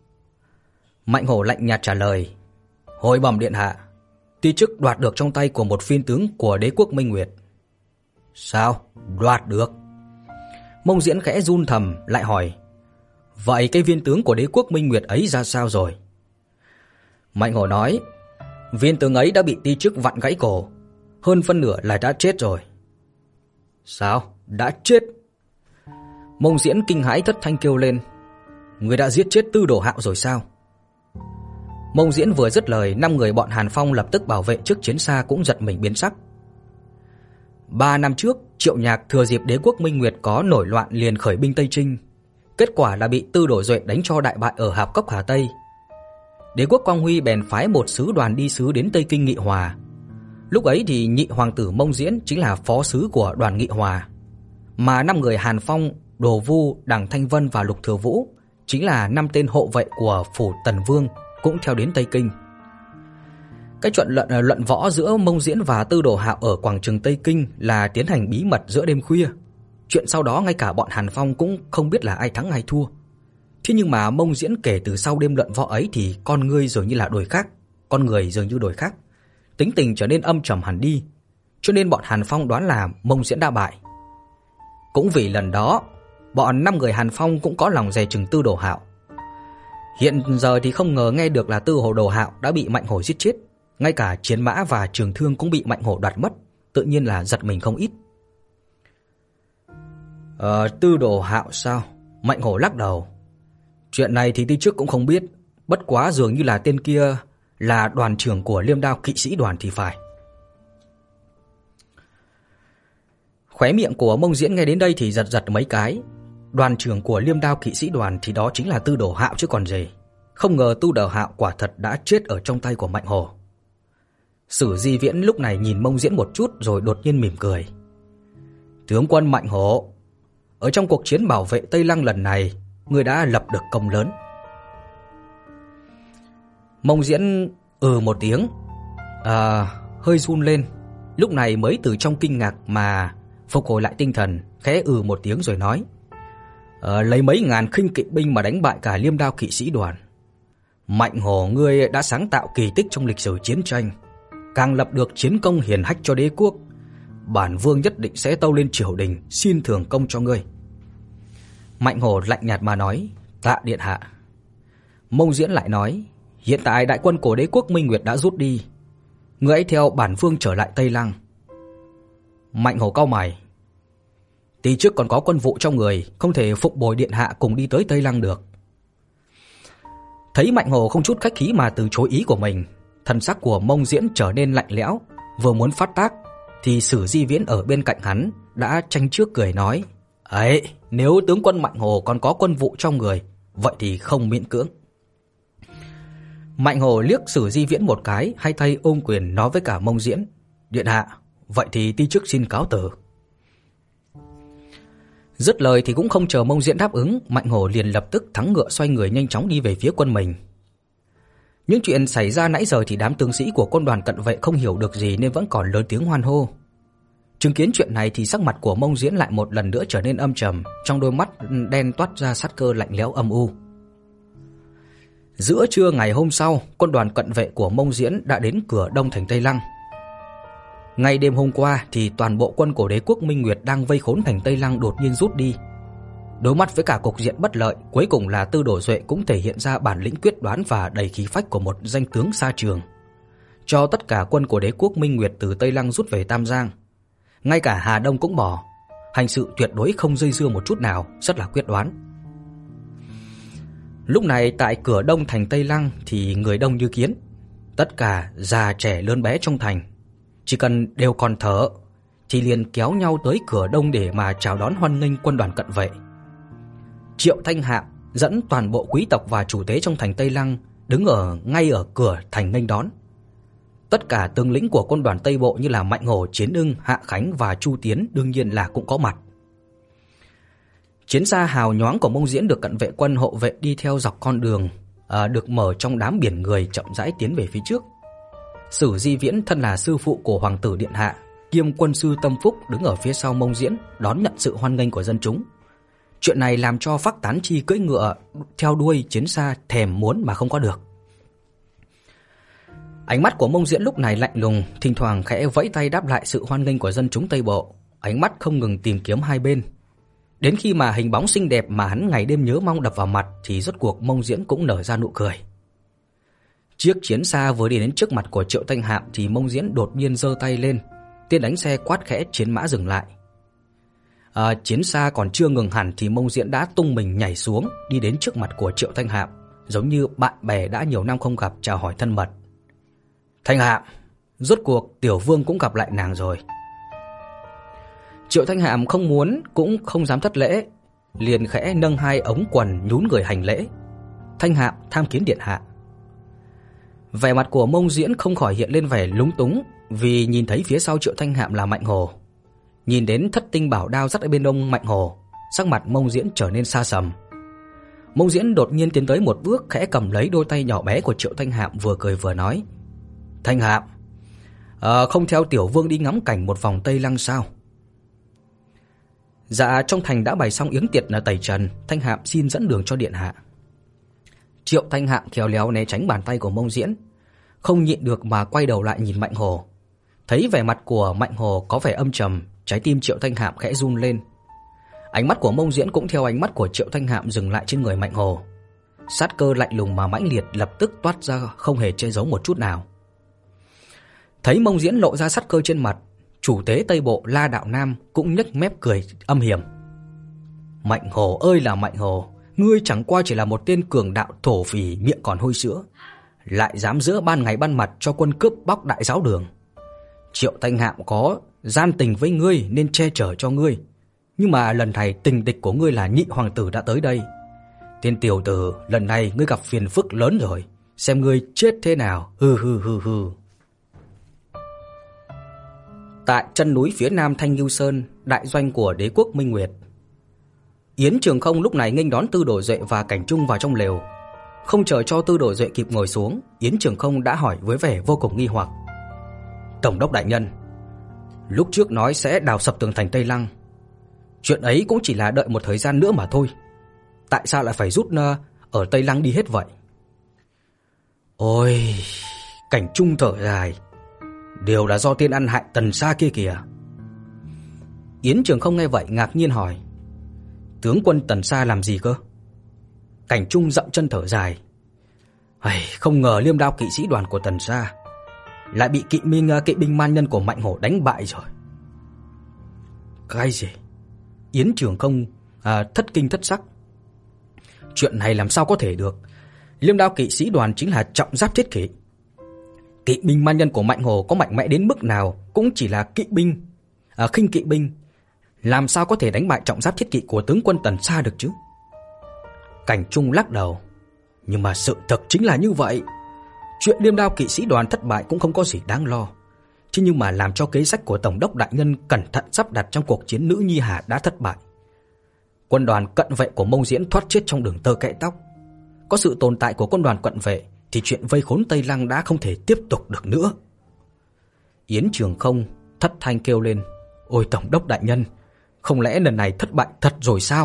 Mạnh Hổ lạnh nhạt trả lời: "Hồi bẩm điện hạ, ti chức đoạt được trong tay của một phiên tướng của đế quốc Minh Nguyệt." "Sao? Đoạt được?" Mông Diễn khẽ run thầm lại hỏi: "Vậy cái viên tướng của đế quốc Minh Nguyệt ấy ra sao rồi?" Mạnh Hổ nói: "Viên tướng ấy đã bị ti chức vặn gãy cổ, hơn phân nửa là đã chết rồi." "Sao? Đã chết?" Mông Diễn kinh hãi thất thanh kêu lên: "Người đã giết chết Tư Đồ Hạo rồi sao?" Mông Diễn vừa dứt lời, năm người bọn Hàn Phong lập tức bảo vệ trước chiến xa cũng giật mình biến sắc. Ba năm trước, Triệu Nhạc thừa dịp đế quốc Minh Nguyệt có nổi loạn liền khởi binh Tây Trinh, kết quả là bị Tư Đồ Duệ đánh cho đại bại ở Hạp Cốc Hà Tây. Đế quốc Quang Huy bèn phái một sứ đoàn đi sứ đến Tây Kinh nghị hòa. Lúc ấy thì nhị hoàng tử Mông Diễn chính là phó sứ của đoàn nghị hòa, mà năm người Hàn Phong, Đồ Vu, Đằng Thanh Vân và Lục Thừa Vũ chính là năm tên hộ vệ của phủ Tần Vương cũng theo đến Tây Kinh. Cái chuyện luận luận võ giữa Mông Diễn và Tư Đồ Hạo ở quảng trường Tây Kinh là tiến hành bí mật giữa đêm khuya. Chuyện sau đó ngay cả bọn Hàn Phong cũng không biết là ai thắng ai thua. Thế nhưng mà Mông Diễn kể từ sau đêm luận võ ấy thì con người dường như là đổi khác, con người dường như đổi khác, tính tình trở nên âm trầm hẳn đi, cho nên bọn Hàn Phong đoán là Mông Diễn đã bại. Cũng vì lần đó, bọn năm người Hàn Phong cũng có lòng dè chừng Tư Đồ Hạo. Hiện giờ thì không ngờ nghe được là Tư Hồ Đồ Hạo đã bị Mạnh Hổ giết chết, ngay cả chiến mã và trường thương cũng bị Mạnh Hổ đoạt mất, tự nhiên là giật mình không ít. Ờ, Tư Đồ Hạo sao? Mạnh Hổ lắc đầu. Chuyện này thì ti trước cũng không biết, bất quá dường như là tên kia là đoàn trưởng của Liêm Đao kỵ sĩ đoàn thì phải. Khóe miệng của Mông Diễn nghe đến đây thì giật giật mấy cái. Đoàn trưởng của Liêm Đao kỵ sĩ đoàn thì đó chính là Tư Đồ Hạo chứ còn gì. Không ngờ Tư Đồ Hạo quả thật đã chết ở trong tay của Mạnh Hổ. Sử Di Viễn lúc này nhìn Mông Diễn một chút rồi đột nhiên mỉm cười. Tướng quân Mạnh Hổ, ở trong cuộc chiến bảo vệ Tây Lăng lần này, ngươi đã lập được công lớn. Mông Diễn ừ một tiếng, à, hơi run lên, lúc này mới từ trong kinh ngạc mà phục hồi lại tinh thần, khẽ ừ một tiếng rồi nói. À, lấy mấy ngàn khinh kỵ binh mà đánh bại cả Liêm Đao kỵ sĩ đoàn. Mạnh Hổ ngươi đã sáng tạo kỳ tích trong lịch sử chiến tranh, càng lập được chiến công hiển hách cho đế quốc. Bản vương nhất định sẽ tâu lên triều đình xin thưởng công cho ngươi. Mạnh Hổ lạnh nhạt mà nói. Tạ điện hạ. Mông Diễn lại nói. Hiện tại đại quân của đế quốc Minh Nguyệt đã rút đi, ngươi hãy theo bản vương trở lại Tây Lăng. Mạnh Hổ cau mày. Tí trước còn có quân vụ trong người, không thể phụng bồi điện hạ cùng đi tới Tây Lăng được. Thấy Mạnh Hổ không chút khách khí mà từ chối ý của mình, thần sắc của Mông Diễn trở nên lạnh lẽo, vừa muốn phát tác thì Sử Di Viễn ở bên cạnh hắn đã tranh trước cười nói. Ấy, nếu tướng quân Mạnh Hổ còn có quân vụ trong người, vậy thì không miễn cưỡng. Mạnh Hổ liếc Sử Di Viễn một cái, hai tay ôm quyền nói với cả Mông Diễn. Điện hạ, vậy thì ti chức xin cáo từ. Dứt lời thì cũng không chờ Mông Diễn đáp ứng, Mạnh Hổ liền lập tức thắng ngựa xoay người nhanh chóng đi về phía quân mình. Những chuyện xảy ra nãy giờ thì đám tướng sĩ của quân đoàn cận vệ không hiểu được gì nên vẫn còn lớn tiếng hoan hô. Chứng kiến chuyện này thì sắc mặt của Mông Diễn lại một lần nữa trở nên âm trầm, trong đôi mắt đen toát ra sát cơ lạnh lẽo âm u. Giữa trưa ngày hôm sau, quân đoàn cận vệ của Mông Diễn đã đến cửa đông thành Tây Lăng. Ngày đêm hôm qua thì toàn bộ quân của đế quốc Minh Nguyệt đang vây khốn thành Tây Lăng đột nhiên rút đi. Đối mặt với cả cục diện bất lợi, cuối cùng là Tư Đồ Duệ cũng thể hiện ra bản lĩnh quyết đoán và đầy khí phách của một danh tướng xa trường, cho tất cả quân của đế quốc Minh Nguyệt từ Tây Lăng rút về Tam Giang. Ngay cả Hà Đông cũng bỏ, hành sự tuyệt đối không dây dưa một chút nào, rất là quyết đoán. Lúc này tại cửa đông thành Tây Lăng thì người đông như kiến, tất cả già trẻ lớn bé trong thành chỉ cần đều còn thở thì liền kéo nhau tới cửa đông để mà chào đón hoan nghênh quân đoàn cận vệ. Triệu Thanh Hạm dẫn toàn bộ quý tộc và chủ tế trong thành Tây Lăng đứng ở ngay ở cửa thành nghênh đón. Tất cả tướng lĩnh của quân đoàn Tây Bộ như là Mạnh Hổ, Chiến Ưng, Hạ Khánh và Chu Tiến đương nhiên là cũng có mặt. Chiến xa hào nhoáng của Mông Diễn được cận vệ quân hộ vệ đi theo dọc con đường à, được mở trong đám biển người chậm rãi tiến về phía trước. Sử Di Viễn thân là sư phụ của hoàng tử điện hạ, kiêm quân sư Tâm Phúc đứng ở phía sau Mông Diễn đón nhận sự hoan nghênh của dân chúng. Chuyện này làm cho Phác Tán Chi cưỡi ngựa theo đuôi chiến xa thèm muốn mà không có được. Ánh mắt của Mông Diễn lúc này lạnh lùng, thỉnh thoảng khẽ vẫy tay đáp lại sự hoan nghênh của dân chúng Tây Bộ, ánh mắt không ngừng tìm kiếm hai bên. Đến khi mà hình bóng xinh đẹp mà hắn ngày đêm nhớ mong đập vào mặt thì rốt cuộc Mông Diễn cũng nở ra nụ cười. Chiếc chiến xa vừa đi đến trước mặt của Triệu Thanh Hạm thì Mông Diễn đột nhiên giơ tay lên, tên đánh xe quát khẽ chiến mã dừng lại. À, chiến xa còn chưa ngừng hẳn thì Mông Diễn đã tung mình nhảy xuống, đi đến trước mặt của Triệu Thanh Hạm, giống như bạn bè đã nhiều năm không gặp chào hỏi thân mật. Thanh Hạm, rốt cuộc tiểu vương cũng gặp lại nàng rồi. Triệu Thanh Hạm không muốn cũng không dám thất lễ, liền khẽ nâng hai ống quần nhún người hành lễ. Thanh Hạm tham kiến điện hạ. Vẻ mặt của Mông Diễn không khỏi hiện lên vẻ lúng túng, vì nhìn thấy phía sau Triệu Thanh Hạm là Mạnh Hổ. Nhìn đến thất tinh bảo đao dắt ở bên ông Mạnh Hổ, sắc mặt Mông Diễn trở nên xa sầm. Mông Diễn đột nhiên tiến tới một bước, khẽ cầm lấy đôi tay nhỏ bé của Triệu Thanh Hạm, vừa cười vừa nói. Thanh Hạm, à, không theo tiểu vương đi ngắm cảnh một vòng Tây Lăng sao? Dạ, trong thành đã bày xong yến tiệc là tẩy trần, Thanh Hạm xin dẫn đường cho điện hạ. Triệu Thanh Hạm khéo léo né tránh bàn tay của Mông Diễn, không nhịn được mà quay đầu lại nhìn Mạnh Hổ. Thấy vẻ mặt của Mạnh Hổ có vẻ âm trầm, trái tim Triệu Thanh Hạm khẽ run lên. Ánh mắt của Mông Diễn cũng theo ánh mắt của Triệu Thanh Hạm dừng lại trên người Mạnh Hổ. sát cơ lạnh lùng mà mãnh liệt lập tức toát ra, không hề che giấu một chút nào. Thấy Mông Diễn lộ ra sát cơ trên mặt, chủ tế Tây Bộ La Đạo Nam cũng nhếch mép cười âm hiểm. Mạnh Hồ ơi là Mạnh Hồ, ngươi chẳng qua chỉ là một tên cường đạo thổ phỉ miệng còn hôi sữa, lại dám giữa ban ngày ban mặt cho quân cướp bóc đại giáo đường. Triệu Thanh Hạm có gian tình với ngươi nên che chở cho ngươi, nhưng mà lần này tình địch của ngươi là Nhị hoàng tử đã tới đây. Tên tiểu tử, lần này ngươi gặp phiền phức lớn rồi, xem ngươi chết thế nào. Hừ hừ hừ hừ. Tại chân núi phía nam Thanh Ngưu Sơn, đại doanh của đế quốc Minh Nguyệt, Yến Trường Không lúc này nghênh đón Tư Đồ Duệ và Cảnh Trung vào trong lều. Không chờ cho Tư Đồ Duệ kịp ngồi xuống, Yến Trường Không đã hỏi với vẻ vô cùng nghi hoặc. Tổng đốc đại nhân, lúc trước nói sẽ đào sập tường thành Tây Lăng, chuyện ấy cũng chỉ là đợi một thời gian nữa mà thôi. Tại sao lại phải rút ở Tây Lăng đi hết vậy? Ôi, Cảnh Trung thở dài. Đều là do tên ăn hại Tần Sa kia kìa. Yến Trường Không nghe vậy ngạc nhiên hỏi. Tướng quân Tần Sa làm gì cơ? Cảnh Trung dậm chân thở dài. Ai, không ngờ Liêm Đao kỵ sĩ đoàn của Tần Sa lại bị kỵ binh kỵ binh man nhân của Mạnh Hổ đánh bại rồi. Cái gì? Yến Trường Không à, thất kinh thất sắc. Chuyện này làm sao có thể được? Liêm Đao kỵ sĩ đoàn chính là trọng giáp thiết kỵ. Kỵ binh man nhân của Mạnh Hổ có mạnh mẽ đến mức nào cũng chỉ là kỵ binh, à, khinh kỵ binh, làm sao có thể đánh bại trọng giáp thiết kỵ của tướng quân Tần Sa được chứ? Cảnh Trung lắc đầu. Nhưng mà sự thật chính là như vậy. Chuyện Liêm Đao kỵ sĩ đoàn thất bại cũng không có gì đáng lo. Chứ nhưng mà làm cho kế sách của Tổng đốc đại nhân cẩn thận sắp đặt trong cuộc chiến Nữ Nhi Hà đã thất bại. Quân đoàn cận vệ của Mông Diễn thoát chết trong đường tơ kẽ tóc. Có sự tồn tại của quân đoàn cận vệ thì chuyện vây khốn Tây Lăng đã không thể tiếp tục được nữa. Yến Trường Không thất thanh kêu lên. Ôi Tổng đốc đại nhân, không lẽ lần này thất bại thật rồi sao?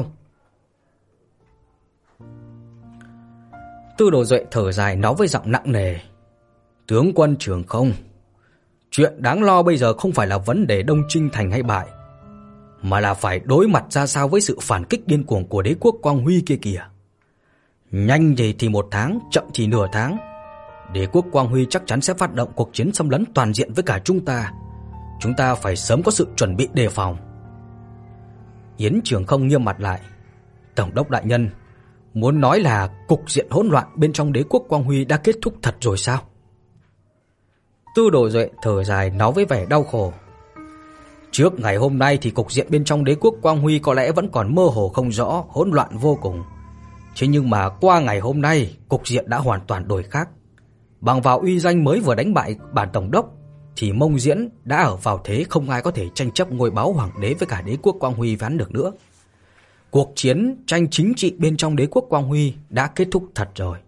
Tư Đồ Duệ thở dài nói với giọng nặng nề. Tướng quân Trường Không, chuyện đáng lo bây giờ không phải là vấn đề Đông Trinh thành hay bại, mà là phải đối mặt ra sao với sự phản kích điên cuồng của đế quốc Quang Huy kia kìa. Nhanh gì thì một tháng, chậm thì nửa tháng, đế quốc Quang Huy chắc chắn sẽ phát động cuộc chiến xâm lấn toàn diện với cả chúng ta. Chúng ta phải sớm có sự chuẩn bị đề phòng. Yến Trường Không nghiêm mặt lại. Tổng đốc đại nhân, muốn nói là cục diện hỗn loạn bên trong đế quốc Quang Huy đã kết thúc thật rồi sao? Tư Đồ Duệ thở dài nói với vẻ đau khổ. Trước ngày hôm nay thì cục diện bên trong đế quốc Quang Huy có lẽ vẫn còn mơ hồ không rõ, hỗn loạn vô cùng. Thế nhưng mà qua ngày hôm nay, cục diện đã hoàn toàn đổi khác. Bằng vào uy danh mới vừa đánh bại bản tổng đốc thì Mông Diễn đã ở vào thế không ai có thể tranh chấp ngôi báu hoàng đế với cả đế quốc Quang Huy ván được nữa. Cuộc chiến tranh chính trị bên trong đế quốc Quang Huy đã kết thúc thật rồi.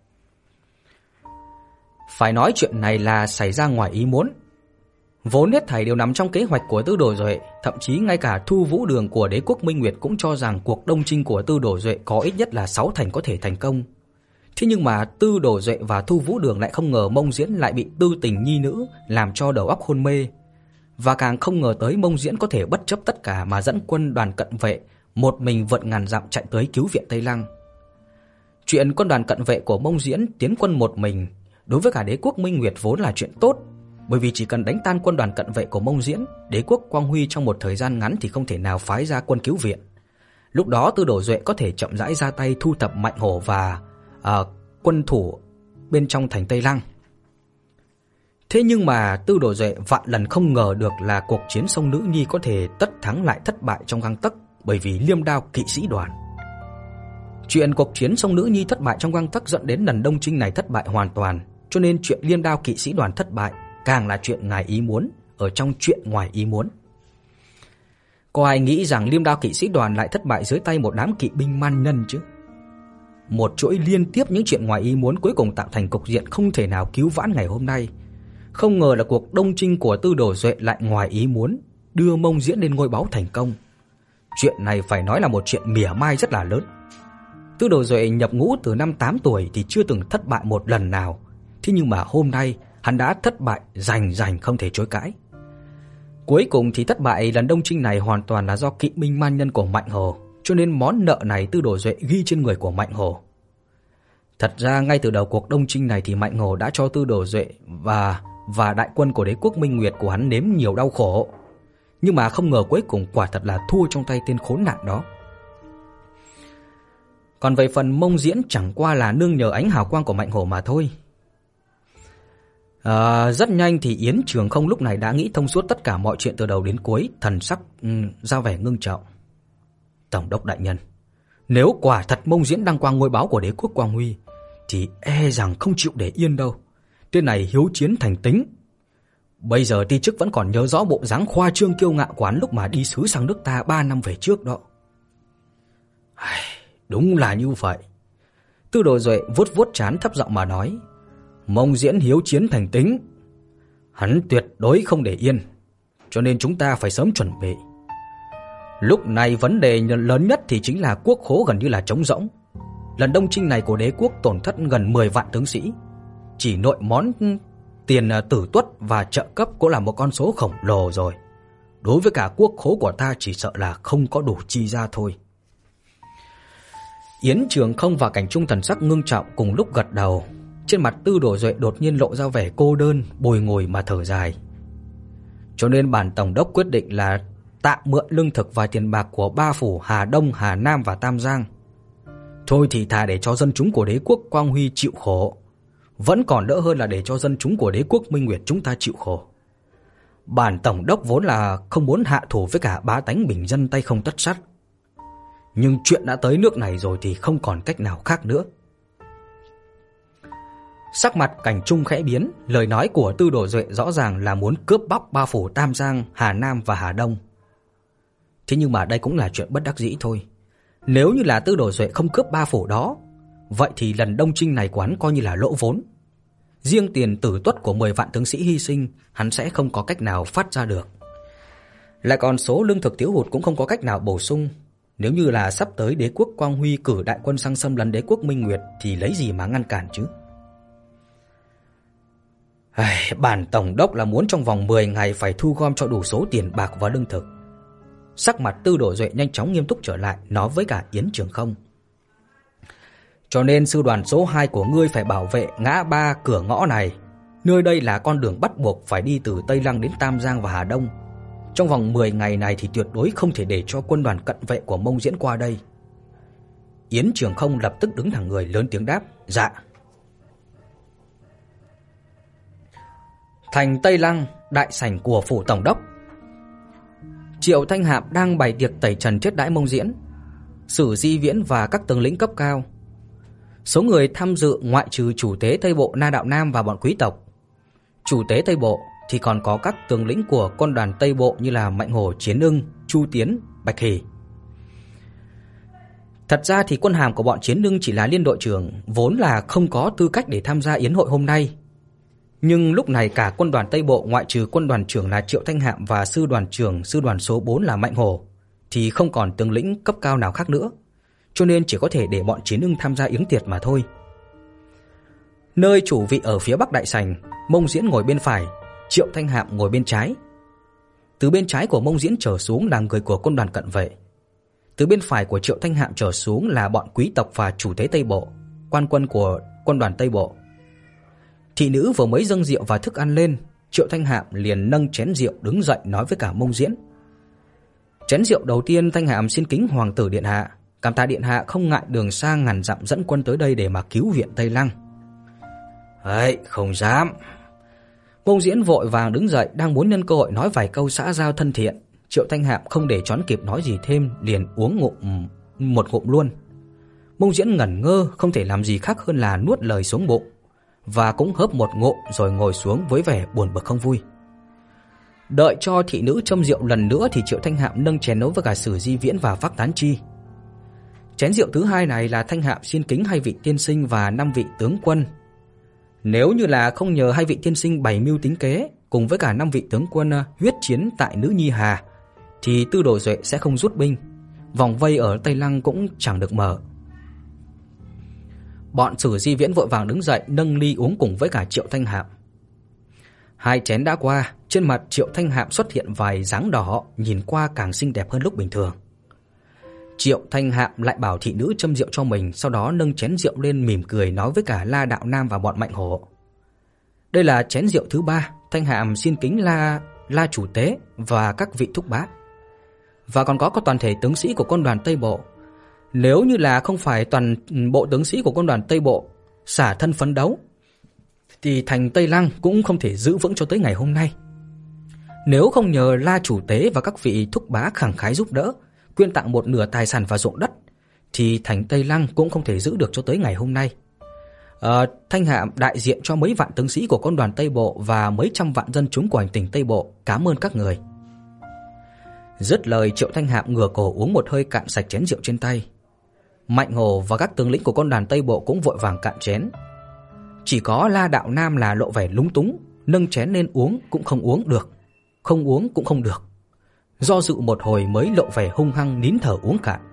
Phải nói chuyện này là xảy ra ngoài ý muốn. Vốn hết thảy đều nằm trong kế hoạch của Tư Đồ Duệ, thậm chí ngay cả Thu Vũ Đường của đế quốc Minh Nguyệt cũng cho rằng cuộc đông chinh của Tư Đồ Duệ có ít nhất là sáu thành có thể thành công. Thế nhưng mà Tư Đồ Duệ và Thu Vũ Đường lại không ngờ Mông Diễn lại bị tư tình nhi nữ làm cho đầu óc hôn mê, và càng không ngờ tới Mông Diễn có thể bất chấp tất cả mà dẫn quân đoàn cận vệ một mình vượt ngàn dặm chạy tới cứu viện Tây Lăng. Chuyện quân đoàn cận vệ của Mông Diễn tiến quân một mình đối với cả đế quốc Minh Nguyệt vốn là chuyện tốt, bởi vì chỉ cần đánh tan quân đoàn cận vệ của Mông Diễn, đế quốc Quang Huy trong một thời gian ngắn thì không thể nào phái ra quân cứu viện. Lúc đó Tư Đồ Duệ có thể chậm rãi ra tay thu thập Mạnh Hổ và à, quân thủ bên trong thành Tây Lăng. Thế nhưng mà Tư Đồ Duệ vạn lần không ngờ được là cuộc chiến sông Nữ Nhi có thể tất thắng lại thất bại trong gang tấc bởi vì Liêm Đao kỵ sĩ đoàn. Chuyện cuộc chiến sông Nữ Nhi thất bại trong gang tấc dẫn đến lần đông chinh này thất bại hoàn toàn, cho nên chuyện Liêm Đao kỵ sĩ đoàn thất bại càng là chuyện ngoài ý muốn ở trong chuyện ngoài ý muốn. Có ai nghĩ rằng Liêm Đao kỵ sĩ đoàn lại thất bại dưới tay một đám kỵ binh man nhân chứ? Một chuỗi liên tiếp những chuyện ngoài ý muốn cuối cùng tạo thành cục diện không thể nào cứu vãn ngày hôm nay. Không ngờ là cuộc đông chinh của Tư Đồ Duệ lại ngoài ý muốn đưa Mông Diễn lên ngôi báu thành công. Chuyện này phải nói là một chuyện mỉa mai rất là lớn. Tư Đồ Duệ nhập ngũ từ năm tám tuổi thì chưa từng thất bại một lần nào. Thế nhưng mà hôm nay hắn đã thất bại rành rành không thể chối cãi. Cuối cùng thì thất bại lần đông chinh này hoàn toàn là do kỵ binh man nhân của Mạnh Hổ, cho nên món nợ này Tư Đồ Duệ ghi trên người của Mạnh Hổ. Thật ra ngay từ đầu cuộc đông chinh này thì Mạnh Hổ đã cho Tư Đồ Duệ và và đại quân của đế quốc Minh Nguyệt của hắn nếm nhiều đau khổ. Nhưng mà không ngờ cuối cùng quả thật là thua trong tay tên khốn nạn đó. Còn về phần Mông Diễn chẳng qua là nương nhờ ánh hào quang của Mạnh Hổ mà thôi. À, rất nhanh thì Yến Trường Không lúc này đã nghĩ thông suốt tất cả mọi chuyện từ đầu đến cuối, thần sắc um, ra vẻ ngưng trọng. Tổng đốc đại nhân, nếu quả thật Mông Diễn đăng quang ngôi báo của đế quốc Quang Huy thì e rằng không chịu để yên đâu. Tên này hiếu chiến thành tính. Bây giờ ti chức vẫn còn nhớ rõ bộ dáng khoa trương kiêu ngạo của hắn lúc mà đi sứ sang nước ta ba năm về trước đó. Ai, đúng là như vậy. Tư Đồ Duệ vuốt vuốt trán thấp giọng mà nói. Mông Diễn hiếu chiến thành tính, hắn tuyệt đối không để yên, cho nên chúng ta phải sớm chuẩn bị. Lúc này vấn đề lớn nhất thì chính là quốc khố gần như là trống rỗng. Lần đông chinh này của đế quốc tổn thất gần mười vạn tướng sĩ. Chỉ nội món tiền tử tuất và trợ cấp cũng là một con số khổng lồ rồi. Đối với cả quốc khố của ta chỉ sợ là không có đủ chi ra thôi. Yến Trường Không và Cảnh Trung thần sắc ngưng trọng cùng lúc gật đầu. Trên mặt Tư Đồ Duệ đột nhiên lộ ra vẻ cô đơn, bồi ngồi mà thở dài. Cho nên bản tổng đốc quyết định là tạm mượn lương thực và tiền bạc của ba phủ Hà Đông, Hà Nam và Tam Giang. Thôi thì thà để cho dân chúng của đế quốc Quang Huy chịu khổ, vẫn còn đỡ hơn là để cho dân chúng của đế quốc Minh Nguyệt chúng ta chịu khổ. Bản tổng đốc vốn là không muốn hạ thủ với cả bá tánh bình dân tay không tất sắt, nhưng chuyện đã tới nước này rồi thì không còn cách nào khác nữa. Sắc mặt Cảnh Trung khẽ biến, lời nói của Tư Đồ Duệ rõ ràng là muốn cướp bóc ba phủ Tam Giang, Hà Nam và Hà Đông. Thế nhưng mà đây cũng là chuyện bất đắc dĩ thôi. Nếu như là Tư Đồ Duệ không cướp ba phủ đó, vậy thì lần đông chinh này của hắn coi như là lỗ vốn. Riêng tiền tử tuất của mười vạn tướng sĩ hy sinh, hắn sẽ không có cách nào phát ra được. Lại còn số lương thực thiếu hụt cũng không có cách nào bổ sung. Nếu như là sắp tới đế quốc Quang Huy cử đại quân sang xâm lấn đế quốc Minh Nguyệt thì lấy gì mà ngăn cản chứ? Ai, bản tổng đốc là muốn trong vòng mười ngày phải thu gom cho đủ số tiền bạc và lương thực. Sắc mặt Tư Đồ Duệ nhanh chóng nghiêm túc trở lại, nói với cả Yến Trường Không. Cho nên sư đoàn số hai của ngươi phải bảo vệ ngã ba cửa ngõ này. Nơi đây là con đường bắt buộc phải đi từ Tây Lăng đến Tam Giang và Hà Đông. Trong vòng mười ngày này thì tuyệt đối không thể để cho quân đoàn cận vệ của Mông Diễn qua đây. Yến Trường Không lập tức đứng thẳng người lớn tiếng đáp. Dạ. Thành Tây Lăng, đại sảnh của phủ tổng đốc. Triệu Thanh Hạm đang bày tiệc tẩy trần thiết đãi Mông Diễn, Sử Di Viễn và các tướng lĩnh cấp cao. Số người tham dự ngoại trừ chủ tế Tây Bộ Na Đạo Nam và bọn quý tộc. Chủ tế Tây Bộ thì còn có các tướng lĩnh của quân đoàn Tây Bộ như là Mạnh Hổ, Chiến Ưng, Chu Tiến, Bạch Hỷ. Thật ra thì quân hàm của bọn Chiến Ưng chỉ là liên đội trưởng, vốn là không có tư cách để tham gia yến hội hôm nay. Nhưng lúc này cả quân đoàn Tây Bộ ngoại trừ quân đoàn trưởng là Triệu Thanh Hạm và sư đoàn trưởng sư đoàn số bốn là Mạnh Hổ thì không còn tướng lĩnh cấp cao nào khác nữa, cho nên chỉ có thể để bọn Chiến Ưng tham gia yến tiệc mà thôi. Nơi chủ vị ở phía bắc đại sảnh, Mông Diễn ngồi bên phải, Triệu Thanh Hạm ngồi bên trái. Từ bên trái của Mông Diễn trở xuống là người của quân đoàn cận vệ. Từ bên phải của Triệu Thanh Hạm trở xuống là bọn quý tộc và chủ tế Tây Bộ, quan quân của quân đoàn Tây Bộ. Thị nữ vừa mới dâng rượu và thức ăn lên, Triệu Thanh Hạm liền nâng chén rượu đứng dậy nói với cả Mông Diễn. Chén rượu đầu tiên Thanh Hạm xin kính hoàng tử điện hạ, cảm tạ điện hạ không ngại đường xa ngàn dặm dẫn quân tới đây để mà cứu viện Tây Lăng. Ấy, không dám. Mông Diễn vội vàng đứng dậy, đang muốn nhân cơ hội nói vài câu xã giao thân thiện. Triệu Thanh Hạm không để choán kịp nói gì thêm, liền uống ngụm một ngụm luôn. Mông Diễn ngẩn ngơ, không thể làm gì khác hơn là nuốt lời xuống bụng, và cũng hớp một ngụm rồi ngồi xuống với vẻ buồn bực không vui. Đợi cho thị nữ châm rượu lần nữa thì Triệu Thanh Hạm nâng chén nấu với cả Sử Di Viễn và Vác Tán Chi. Chén rượu thứ hai này là Thanh Hạm xin kính hai vị tiên sinh và năm vị tướng quân. Nếu như là không nhờ hai vị tiên sinh bày mưu tính kế cùng với cả năm vị tướng quân huyết chiến tại Nữ Nhi Hà thì Tư Đồ Duệ sẽ không rút binh, vòng vây ở Tây Lăng cũng chẳng được mở. Bọn Sử Di Viễn vội vàng đứng dậy nâng ly uống cùng với cả Triệu Thanh Hạm. Hai chén đã qua, trên mặt Triệu Thanh Hạm xuất hiện vài dáng đỏ, nhìn qua càng xinh đẹp hơn lúc bình thường. Triệu Thanh Hạm lại bảo thị nữ châm rượu cho mình, sau đó nâng chén rượu lên mỉm cười nói với cả La Đạo Nam và bọn Mạnh Hổ. Đây là chén rượu thứ ba, Thanh Hạm xin kính La La chủ tế và các vị thúc bá. Và còn có có toàn thể tướng sĩ của quân đoàn Tây Bộ. Nếu như là không phải toàn bộ tướng sĩ của quân đoàn Tây Bộ xả thân phấn đấu, thì thành Tây Lăng cũng không thể giữ vững cho tới ngày hôm nay. Nếu không nhờ La chủ tế và các vị thúc bá khẳng khái giúp đỡ, quyên tặng một nửa tài sản và ruộng đất, thì thành Tây Lăng cũng không thể giữ được cho tới ngày hôm nay. À, Thanh Hạm đại diện cho mấy vạn tướng sĩ của quân đoàn Tây Bộ và mấy trăm vạn dân chúng của hành tỉnh Tây Bộ cảm ơn các người. Dứt lời, Triệu Thanh Hạm ngửa cổ uống một hơi cạn sạch chén rượu trên tay. Mạnh Hổ và các tướng lĩnh của quân đoàn Tây Bộ cũng vội vàng cạn chén. Chỉ có La Đạo Nam là lộ vẻ lúng túng, nâng chén lên uống cũng không uống được, không uống cũng không được. Do dự một hồi mới lộ vẻ hung hăng nín thở uống cạn.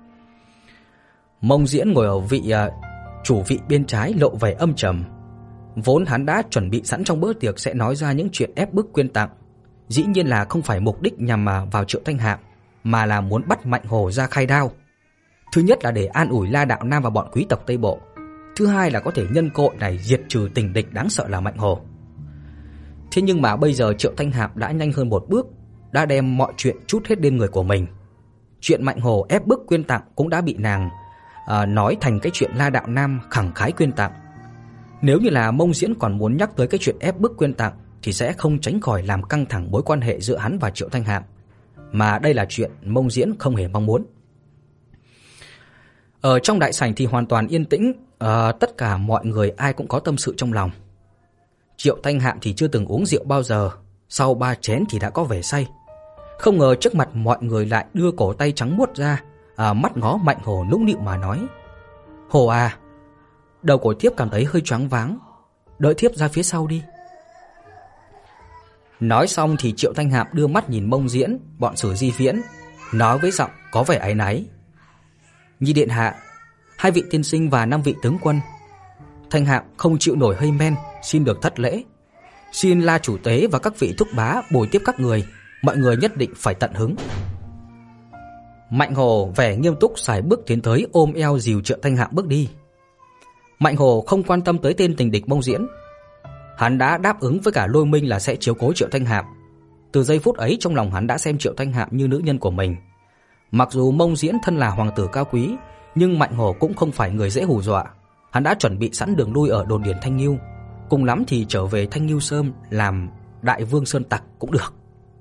Mông Diễn ngồi ở vị uh, chủ vị bên trái lộ vẻ âm trầm. Vốn hắn đã chuẩn bị sẵn trong bữa tiệc sẽ nói ra những chuyện ép bức quyên tặng, dĩ nhiên là không phải mục đích nhằm vào Triệu Thanh Hạm, mà là muốn bắt Mạnh Hổ ra khai đao. Thứ nhất là để an ủi La Đạo Nam và bọn quý tộc Tây Bộ. Thứ hai là có thể nhân cơ hội này diệt trừ tình địch đáng sợ là Mạnh Hổ. Thế nhưng mà bây giờ Triệu Thanh Hạm đã nhanh hơn một bước, đã đem mọi chuyện trút hết lên người của mình. Chuyện Mạnh Hổ ép bức quyên tặng cũng đã bị nàng à, nói thành cái chuyện La Đạo Nam khẳng khái quyên tặng. Nếu như là Mông Diễn còn muốn nhắc tới cái chuyện ép bức quyên tặng thì sẽ không tránh khỏi làm căng thẳng mối quan hệ giữa hắn và Triệu Thanh Hạm, mà đây là chuyện Mông Diễn không hề mong muốn. Ở trong đại sảnh thì hoàn toàn yên tĩnh, à, tất cả mọi người ai cũng có tâm sự trong lòng. Triệu Thanh Hạm thì chưa từng uống rượu bao giờ, sau ba chén thì đã có vẻ say. Không ngờ trước mặt mọi người lại đưa cổ tay trắng muốt ra, à, mắt ngó Mạnh Hổ nũng nịu mà nói: "Hổ à, đầu của thiếp cảm thấy hơi choáng váng, đợi thiếp ra phía sau đi." Nói xong thì Triệu Thanh Hạm đưa mắt nhìn Mông Diễn, bọn Sử Di Viễn, nói với giọng có vẻ áy náy: "Nhi điện hạ, hai vị tiên sinh và năm vị tướng quân, Thanh Hạm không chịu nổi hơi men, xin được thất lễ. Xin La chủ tế và các vị thúc bá bồi tiếp các người, mọi người nhất định phải tận hứng." Mạnh Hổ vẻ nghiêm túc sải bước tiến tới ôm eo dìu Triệu Thanh Hạm bước đi. Mạnh Hổ không quan tâm tới tên tình địch Mông Diễn. Hắn đã đáp ứng với cả Lôi Minh là sẽ chiếu cố Triệu Thanh Hạm. Từ giây phút ấy trong lòng hắn đã xem Triệu Thanh Hạm như nữ nhân của mình. Mặc dù Mông Diễn thân là hoàng tử cao quý, nhưng Mạnh Hổ cũng không phải người dễ hù dọa. Hắn đã chuẩn bị sẵn đường lui ở đồn điền Thanh Nghiêu, cùng lắm thì trở về Thanh Nghiêu Sơn làm đại vương sơn tặc cũng được.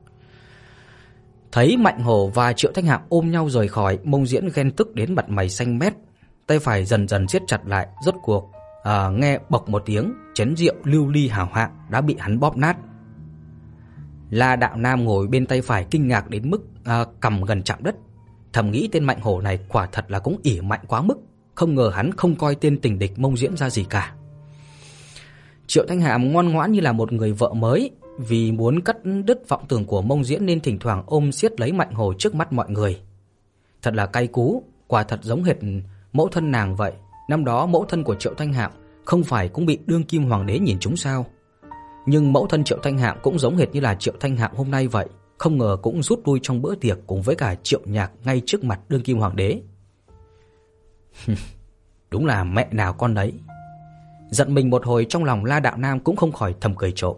Thấy Mạnh Hổ và Triệu Thanh Hạm ôm nhau rời khỏi, Mông Diễn ghen tức đến mặt mày xanh mét, tay phải dần dần siết chặt lại. Rốt cuộc à, nghe bộc một tiếng, chén rượu lưu ly hảo hạng đã bị hắn bóp nát. La Đạo Nam ngồi bên tay phải kinh ngạc đến mức à, cằm gần chạm đất, thầm nghĩ tên Mạnh Hổ này quả thật là cũng ỷ mạnh quá mức, không ngờ hắn không coi tên tình địch Mông Diễn ra gì cả. Triệu Thanh Hạm ngoan ngoãn như là một người vợ mới, vì muốn cắt đứt vọng tưởng của Mông Diễn nên thỉnh thoảng ôm siết lấy Mạnh Hổ trước mắt mọi người. Thật là cay cú, quả thật giống hệt mẫu thân nàng vậy. Năm đó mẫu thân của Triệu Thanh Hạm không phải cũng bị đương kim hoàng đế nhìn trúng sao? Nhưng mẫu thân Triệu Thanh Hạm cũng giống hệt như là Triệu Thanh Hạm hôm nay vậy, không ngờ cũng rút lui trong bữa tiệc cùng với cả Triệu Nhạc ngay trước mặt đương kim hoàng đế. Đúng là mẹ nào con đấy. Giận mình một hồi, trong lòng La Đạo Nam cũng không khỏi thầm cười trộm.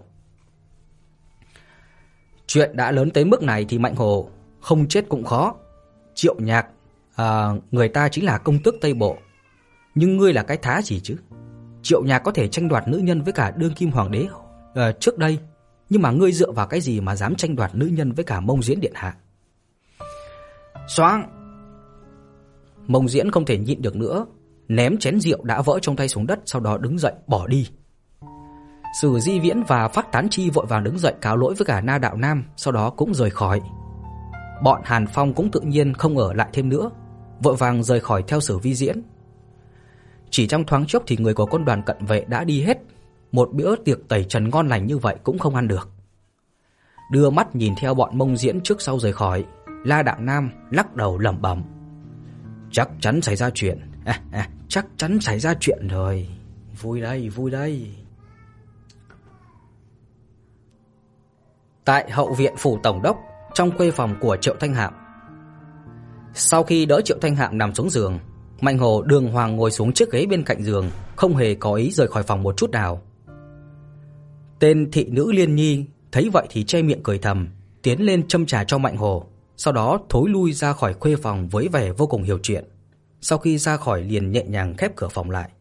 Chuyện đã lớn tới mức này thì Mạnh Hổ không chết cũng khó. Triệu Nhạc, à, người ta chính là công tước Tây Bộ, nhưng ngươi là cái thá gì chứ? Triệu Nhạc có thể tranh đoạt nữ nhân với cả đương kim hoàng đế à, trước đây, nhưng mà ngươi dựa vào cái gì mà dám tranh đoạt nữ nhân với cả Mông Diễn điện hạ? Xoáng! Mông Diễn không thể nhịn được nữa, ném chén rượu đã vỡ trong tay xuống đất, sau đó đứng dậy bỏ đi. Sử Di Viễn và Phát Tán Chi vội vàng đứng dậy cáo lỗi với cả Na Đạo Nam, sau đó cũng rời khỏi. Bọn Hàn Phong cũng tự nhiên không ở lại thêm nữa, vội vàng rời khỏi theo Sử Vi Diễn. Chỉ trong thoáng chốc thì người của quân đoàn cận vệ đã đi hết, một bữa tiệc tẩy trần ngon lành như vậy cũng không ăn được. Đưa mắt nhìn theo bọn Mông Diễn trước sau rời khỏi, La Đạo Nam lắc đầu lẩm bẩm: Chắc chắn xảy ra chuyện, à, à, chắc chắn xảy ra chuyện rồi. Vui đây, vui đây. Tại hậu viện phủ tổng đốc, trong khuê phòng của Triệu Thanh Hạm, Sau khi đỡ Triệu Thanh Hạm nằm xuống giường, Mạnh Hổ đường hoàng ngồi xuống chiếc ghế bên cạnh giường, không hề có ý rời khỏi phòng một chút nào. Tên thị nữ Liên Nhi thấy vậy thì che miệng cười thầm, tiến lên châm trà cho Mạnh Hổ, sau đó thối lui ra khỏi khuê phòng với vẻ vô cùng hiểu chuyện. Sau khi ra khỏi liền nhẹ nhàng khép cửa phòng lại.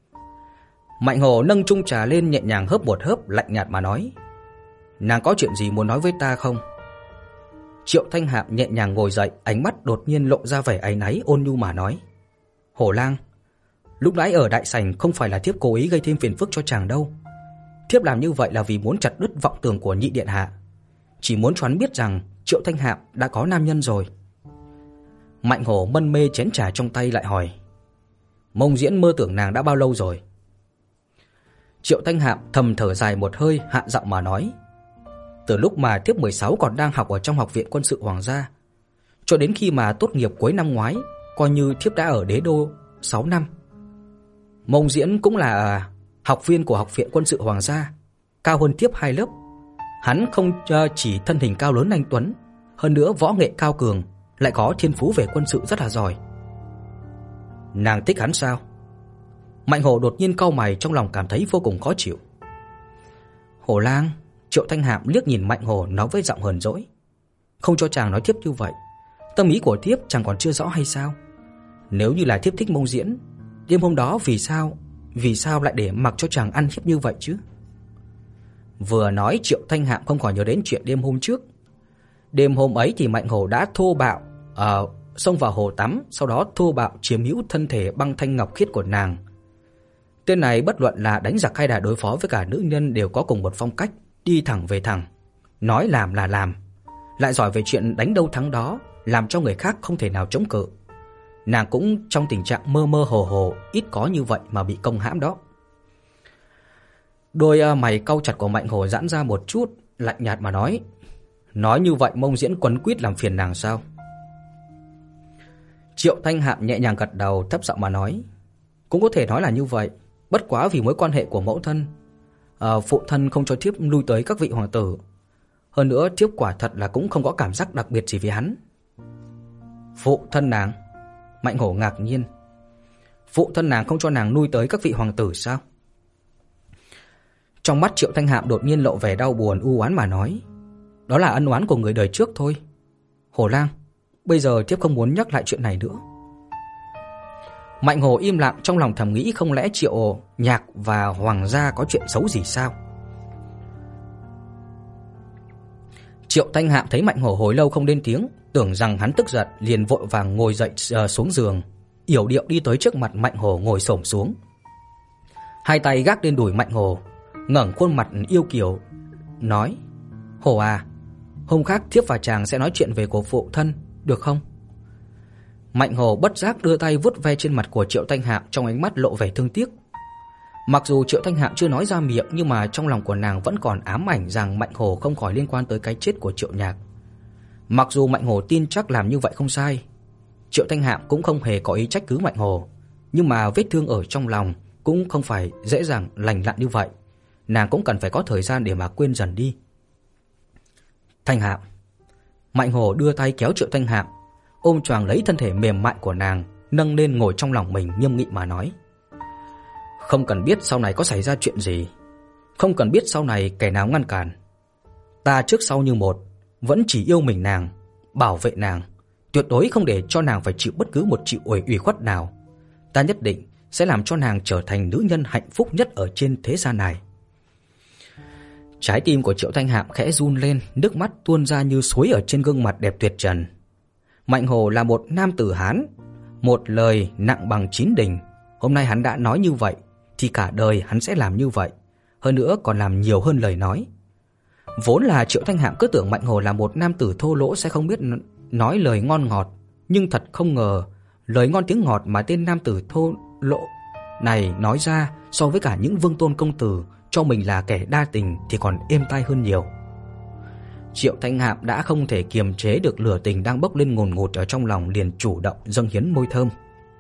Mạnh Hổ nâng chung trà lên nhẹ nhàng hớp một hớp, lạnh nhạt mà nói: "Nàng có chuyện gì muốn nói với ta không?" Triệu Thanh Hạm nhẹ nhàng ngồi dậy, ánh mắt đột nhiên lộ ra vẻ áy náy, ôn nhu mà nói: "Hổ lang, lúc nãy ở đại sảnh không phải là thiếp cố ý gây thêm phiền phức cho chàng đâu. Thiếp làm như vậy là vì muốn chặt đứt vọng tưởng của nhị điện hạ, chỉ muốn cho hắn biết rằng Triệu Thanh Hạm đã có nam nhân rồi." Mạnh Hổ mân mê chén trà trong tay lại hỏi: "Mông Diễn mơ tưởng nàng đã bao lâu rồi?" Triệu Thanh Hạm thầm thở dài một hơi, hạ giọng mà nói: "Từ lúc mà thiếp mười sáu còn đang học ở trong học viện quân sự hoàng gia, cho đến khi mà tốt nghiệp cuối năm ngoái, coi như thiếp đã ở đế đô sáu năm. Mông Diễn cũng là học viên của học viện quân sự hoàng gia, cao hơn thiếp hai lớp. Hắn không chỉ thân hình cao lớn anh tuấn, hơn nữa võ nghệ cao cường, lại có thiên phú về quân sự rất là giỏi." "Nàng thích hắn sao?" Mạnh Hổ đột nhiên cau mày, trong lòng cảm thấy vô cùng khó chịu. "Hổ lang," Triệu Thanh Hạm liếc nhìn Mạnh Hổ nói với giọng hờn dỗi, "không cho chàng nói thiếp như vậy. Tâm ý của thiếp chàng còn chưa rõ hay sao? Nếu như là thiếp thích Mông Diễn, đêm hôm đó vì sao, vì sao lại để mặc cho chàng ăn hiếp như vậy chứ?" Vừa nói Triệu Thanh Hạm không khỏi nhớ đến chuyện đêm hôm trước. Đêm hôm ấy thì Mạnh Hổ đã thô bạo uh, xông vào hồ tắm, sau đó thô bạo chiếm hữu thân thể băng thanh ngọc khiết của nàng. Tên này bất luận là đánh giặc hay là đối phó với cả nữ nhân đều có cùng một phong cách, đi thẳng về thẳng, nói làm là làm, lại giỏi về chuyện đánh đâu thắng đó, làm cho người khác không thể nào chống cự. Nàng cũng trong tình trạng mơ mơ hồ hồ, ít có như vậy mà bị công hãm đó. Đôi mày cau chặt của Mạnh Hổ giãn ra một chút, lạnh nhạt mà nói: "Nói như vậy Mông Diễn quấn quýt làm phiền nàng sao?" Triệu Thanh Hạm nhẹ nhàng gật đầu, thấp giọng mà nói: "Cũng có thể nói là như vậy, bất quá vì mối quan hệ của mẫu thân, à, phụ thân không cho thiếp lui tới các vị hoàng tử. Hơn nữa thiếp quả thật là cũng không có cảm giác đặc biệt gì với hắn." "Phụ thân nàng?" Mạnh Hổ ngạc nhiên. "Phụ thân nàng không cho nàng lui tới các vị hoàng tử sao?" Trong mắt Triệu Thanh Hạm đột nhiên lộ vẻ đau buồn u oán mà nói: "Đó là ân oán của người đời trước thôi. Hổ lang, bây giờ thiếp không muốn nhắc lại chuyện này nữa." Mạnh Hổ im lặng, trong lòng thầm nghĩ không lẽ Triệu Nhạc và hoàng gia có chuyện xấu gì sao? Triệu Thanh Hạm thấy Mạnh Hổ hồi lâu không lên tiếng, tưởng rằng hắn tức giận, liền vội vàng ngồi dậy uh, xuống giường, yểu điệu đi tới trước mặt Mạnh Hổ ngồi xổm xuống. Hai tay gác lên đùi Mạnh Hổ, ngẩng khuôn mặt yêu kiều nói: "Hổ à, hôm khác thiếp và chàng sẽ nói chuyện về của phụ thân, được không?" Mạnh Hổ bất giác đưa tay vuốt ve trên mặt của Triệu Thanh Hạm, trong ánh mắt lộ vẻ thương tiếc. Mặc dù Triệu Thanh Hạm chưa nói ra miệng, nhưng mà trong lòng của nàng vẫn còn ám ảnh rằng Mạnh Hổ không khỏi liên quan tới cái chết của Triệu Nhạc. Mặc dù Mạnh Hổ tin chắc làm như vậy không sai, Triệu Thanh Hạm cũng không hề có ý trách cứ Mạnh Hổ, nhưng mà vết thương ở trong lòng cũng không phải dễ dàng lành lặn như vậy, nàng cũng cần phải có thời gian để mà quên dần đi. "Thanh Hạm." Mạnh Hổ đưa tay kéo Triệu Thanh Hạm, ôm choàng lấy thân thể mềm mại của nàng, nâng lên ngồi trong lòng mình, nghiêm nghị mà nói: "Không cần biết sau này có xảy ra chuyện gì, không cần biết sau này kẻ nào ngăn cản. Ta trước sau như một, vẫn chỉ yêu mình nàng, bảo vệ nàng, tuyệt đối không để cho nàng phải chịu bất cứ một chịu ủy ủy khuất nào. Ta nhất định sẽ làm cho nàng trở thành nữ nhân hạnh phúc nhất ở trên thế gian này." Trái tim của Triệu Thanh Hạm khẽ run lên, nước mắt tuôn ra như suối ở trên gương mặt đẹp tuyệt trần. Mạnh Hổ là một nam tử Hán, một lời nặng bằng chín đình. Hôm nay hắn đã nói như vậy, thì cả đời hắn sẽ làm như vậy, hơn nữa còn làm nhiều hơn lời nói. Vốn là Triệu Thanh Hạm cứ tưởng Mạnh Hổ là một nam tử thô lỗ sẽ không biết nói lời ngon ngọt, nhưng thật không ngờ, lời ngon tiếng ngọt mà tên nam tử thô lỗ này nói ra so với cả những vương tôn công tử cho mình là kẻ đa tình thì còn êm tai hơn nhiều. Triệu Thanh Hạm đã không thể kiềm chế được lửa tình đang bốc lên ngùn ngụt ở trong lòng, liền chủ động dâng hiến môi thơm.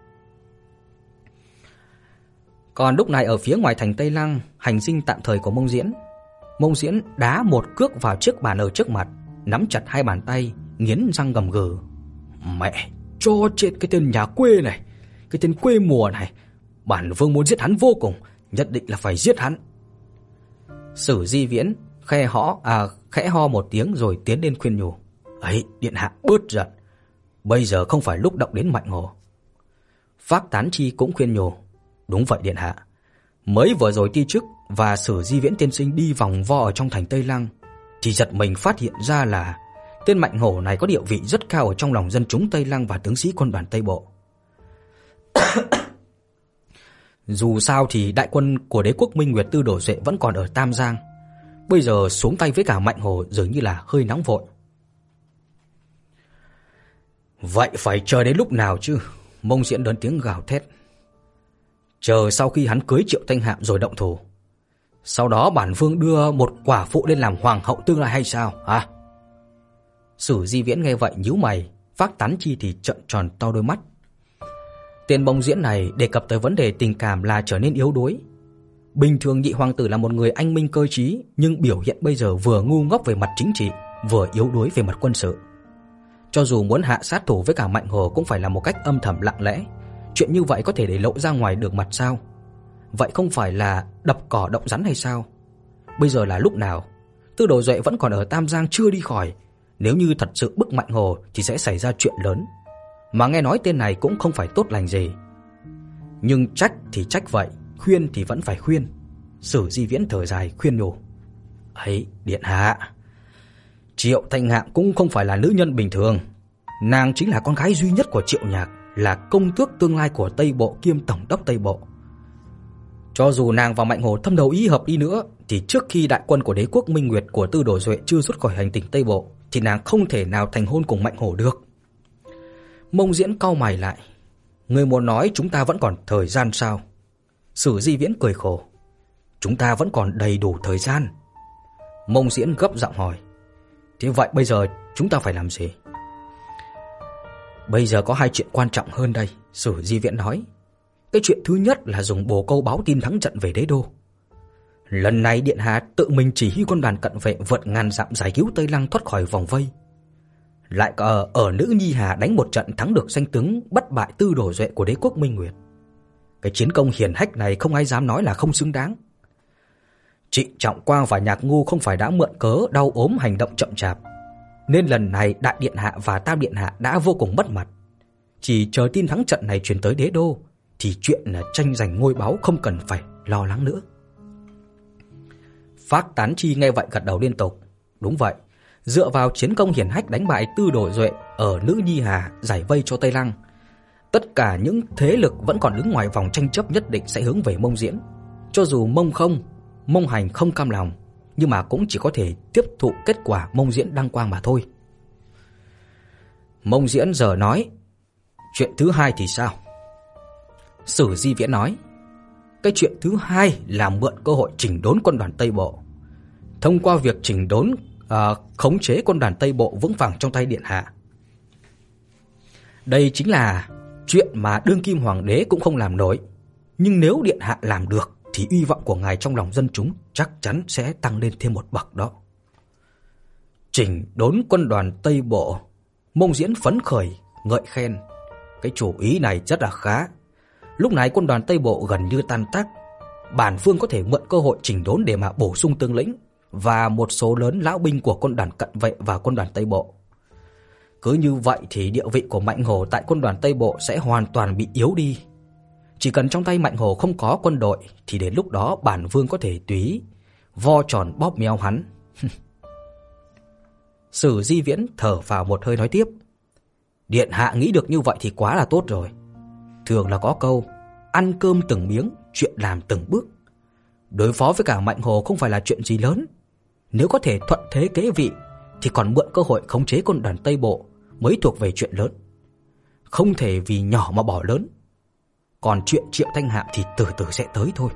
Còn lúc này ở phía ngoài thành Tây Lăng, hành dinh tạm thời của Mông Diễn, Mông Diễn đá một cước vào chiếc bàn ở trước mặt, nắm chặt hai bàn tay, nghiến răng gầm gừ: "Mẹ, Cho chết cái tên nhà quê này, cái tên quê mùa này. Bản vương muốn giết hắn vô cùng, nhất định là phải giết hắn. Sử Di Viễn khe hõ à khẽ ho một tiếng rồi tiến lên khuyên nhủ. Ấy, điện hạ bớt giận, bây giờ không phải lúc động đến Mạnh Hồ. Phác Tán Chi cũng khuyên nhủ. Đúng vậy điện hạ, mới vừa rồi ti chức và Sử Di Viễn tiên sinh đi vòng vo ở trong thành Tây Lăng thì giật mình phát hiện ra là tên Mạnh Hổ này có địa vị rất cao ở trong lòng dân chúng Tây Lăng và tướng sĩ quân đoàn Tây Bộ. Dù sao thì đại quân của đế quốc Minh Nguyệt Tư Đồ Duệ vẫn còn ở Tam Giang, bây giờ xuống tay với cả Mạnh Hổ dường như là hơi nóng vội. Vậy phải chờ đến lúc nào chứ? Mông Diễn lớn tiếng gào thét. Chờ sau khi hắn cưới Triệu Thanh Hạm rồi động thủ, sau đó bản vương đưa một quả phụ lên làm hoàng hậu tương lai hay sao hả? Sử Di Viễn nghe vậy nhíu mày, Phác Tán Chi thì trợn tròn to đôi mắt. Tên Mông Diễn này đề cập tới vấn đề tình cảm là trở nên yếu đuối. Bình thường nhị hoàng tử là một người anh minh cơ trí, nhưng biểu hiện bây giờ vừa ngu ngốc về mặt chính trị, vừa yếu đuối về mặt quân sự. Cho dù muốn hạ sát thủ với cả Mạnh Hồ cũng phải là một cách âm thầm lặng lẽ. Chuyện như vậy có thể để lộ ra ngoài được mặt sao? Vậy không phải là đập cỏ động rắn hay sao? Bây giờ là lúc nào? Tư Đồ Duệ vẫn còn ở Tam Giang chưa đi khỏi. Nếu như thật sự bức Mạnh Hồ thì sẽ xảy ra chuyện lớn. Mà nghe nói tên này cũng không phải tốt lành gì. Nhưng trách thì trách vậy, khuyên thì vẫn phải khuyên. Sử Di Viễn thở dài khuyên nhủ. Ấy, điện hạ, Triệu Thanh Hạm cũng không phải là nữ nhân bình thường. Nàng chính là con gái duy nhất của Triệu Nhạc, là công tước tương lai của Tây Bộ kiêm tổng đốc Tây Bộ. Cho dù nàng và Mạnh Hồ thâm đầu ý hợp đi nữa, thì trước khi đại quân của đế quốc Minh Nguyệt của Tư Đồ Duệ chưa rút khỏi hành tinh Tây Bộ, thì nàng không thể nào thành hôn cùng Mạnh Hồ được. Mông Diễn cau mày lại. Người muốn nói chúng ta vẫn còn thời gian sao? Sử Di Viễn cười khổ. Chúng ta vẫn còn đầy đủ thời gian. Mông Diễn gấp giọng hỏi. Thế vậy bây giờ chúng ta phải làm gì? Bây giờ có hai chuyện quan trọng hơn đây, Sử Di Viễn nói. Cái chuyện thứ nhất là dùng bồ câu báo tin thắng trận về đế đô. Lần này điện hạ tự mình chỉ huy quân đoàn cận vệ vượt ngàn dặm giải cứu Tây Lăng thoát khỏi vòng vây. Lại ở, ở Nữ Nhi Hà đánh một trận thắng được danh tướng bất bại Tư Đồ Duệ của đế quốc Minh Nguyệt. Cái chiến công hiển hách này không ai dám nói là không xứng đáng. Trịnh Trọng Quang và Nhạc Ngu không phải đã mượn cớ đau ốm hành động chậm chạp, nên lần này đại điện hạ và tam điện hạ đã vô cùng mất mặt. Chỉ chờ tin thắng trận này truyền tới đế đô thì chuyện là tranh giành ngôi báu không cần phải lo lắng nữa. Phác Tán Chi nghe vậy gật đầu liên tục. Đúng vậy, dựa vào chiến công hiển hách đánh bại Tư Đồ Duệ ở Nữ Nhi Hà giải vây cho Tây Lăng, tất cả những thế lực vẫn còn đứng ngoài vòng tranh chấp nhất định sẽ hướng về Mông Diễn. Cho dù Mông không, Mông Hành không cam lòng, nhưng mà cũng chỉ có thể tiếp thụ kết quả Mông Diễn đăng quang mà thôi. Mông Diễn giờ nói, chuyện thứ hai thì sao? Sử Di Viễn nói, cái chuyện thứ hai là mượn cơ hội chỉnh đốn quân đoàn Tây Bộ. Thông qua việc chỉnh đốn, à, khống chế quân đoàn Tây Bộ vững vàng trong tay điện hạ. Đây chính là chuyện mà đương kim hoàng đế cũng không làm nổi. Nhưng nếu điện hạ làm được thì uy vọng của ngài trong lòng dân chúng chắc chắn sẽ tăng lên thêm một bậc đó. Chỉnh đốn quân đoàn Tây Bộ. Mông Diễn phấn khởi, ngợi khen. Cái chủ ý này rất là khá. Lúc này quân đoàn Tây Bộ gần như tan tác. Bản vương có thể mượn cơ hội chỉnh đốn để mà bổ sung tướng lĩnh và một số lớn lão binh của quân đoàn cận vệ và quân đoàn Tây Bộ. Cứ như vậy thì địa vị của Mạnh Hồ tại quân đoàn Tây Bộ sẽ hoàn toàn bị yếu đi. Chỉ cần trong tay Mạnh Hồ không có quân đội thì đến lúc đó bản vương có thể tùy vo tròn bóp méo hắn. Sử Di Viễn thở vào một hơi nói tiếp. Điện hạ nghĩ được như vậy thì quá là tốt rồi. Thường là có câu ăn cơm từng miếng, chuyện làm từng bước. Đối phó với cả Mạnh Hồ không phải là chuyện gì lớn. Nếu có thể thuận thế kế vị thì còn mượn cơ hội khống chế quân đoàn Tây Bộ mới thuộc về chuyện lớn. Không thể vì nhỏ mà bỏ lớn. Còn chuyện Triệu Thanh Hạm thì từ từ sẽ tới thôi.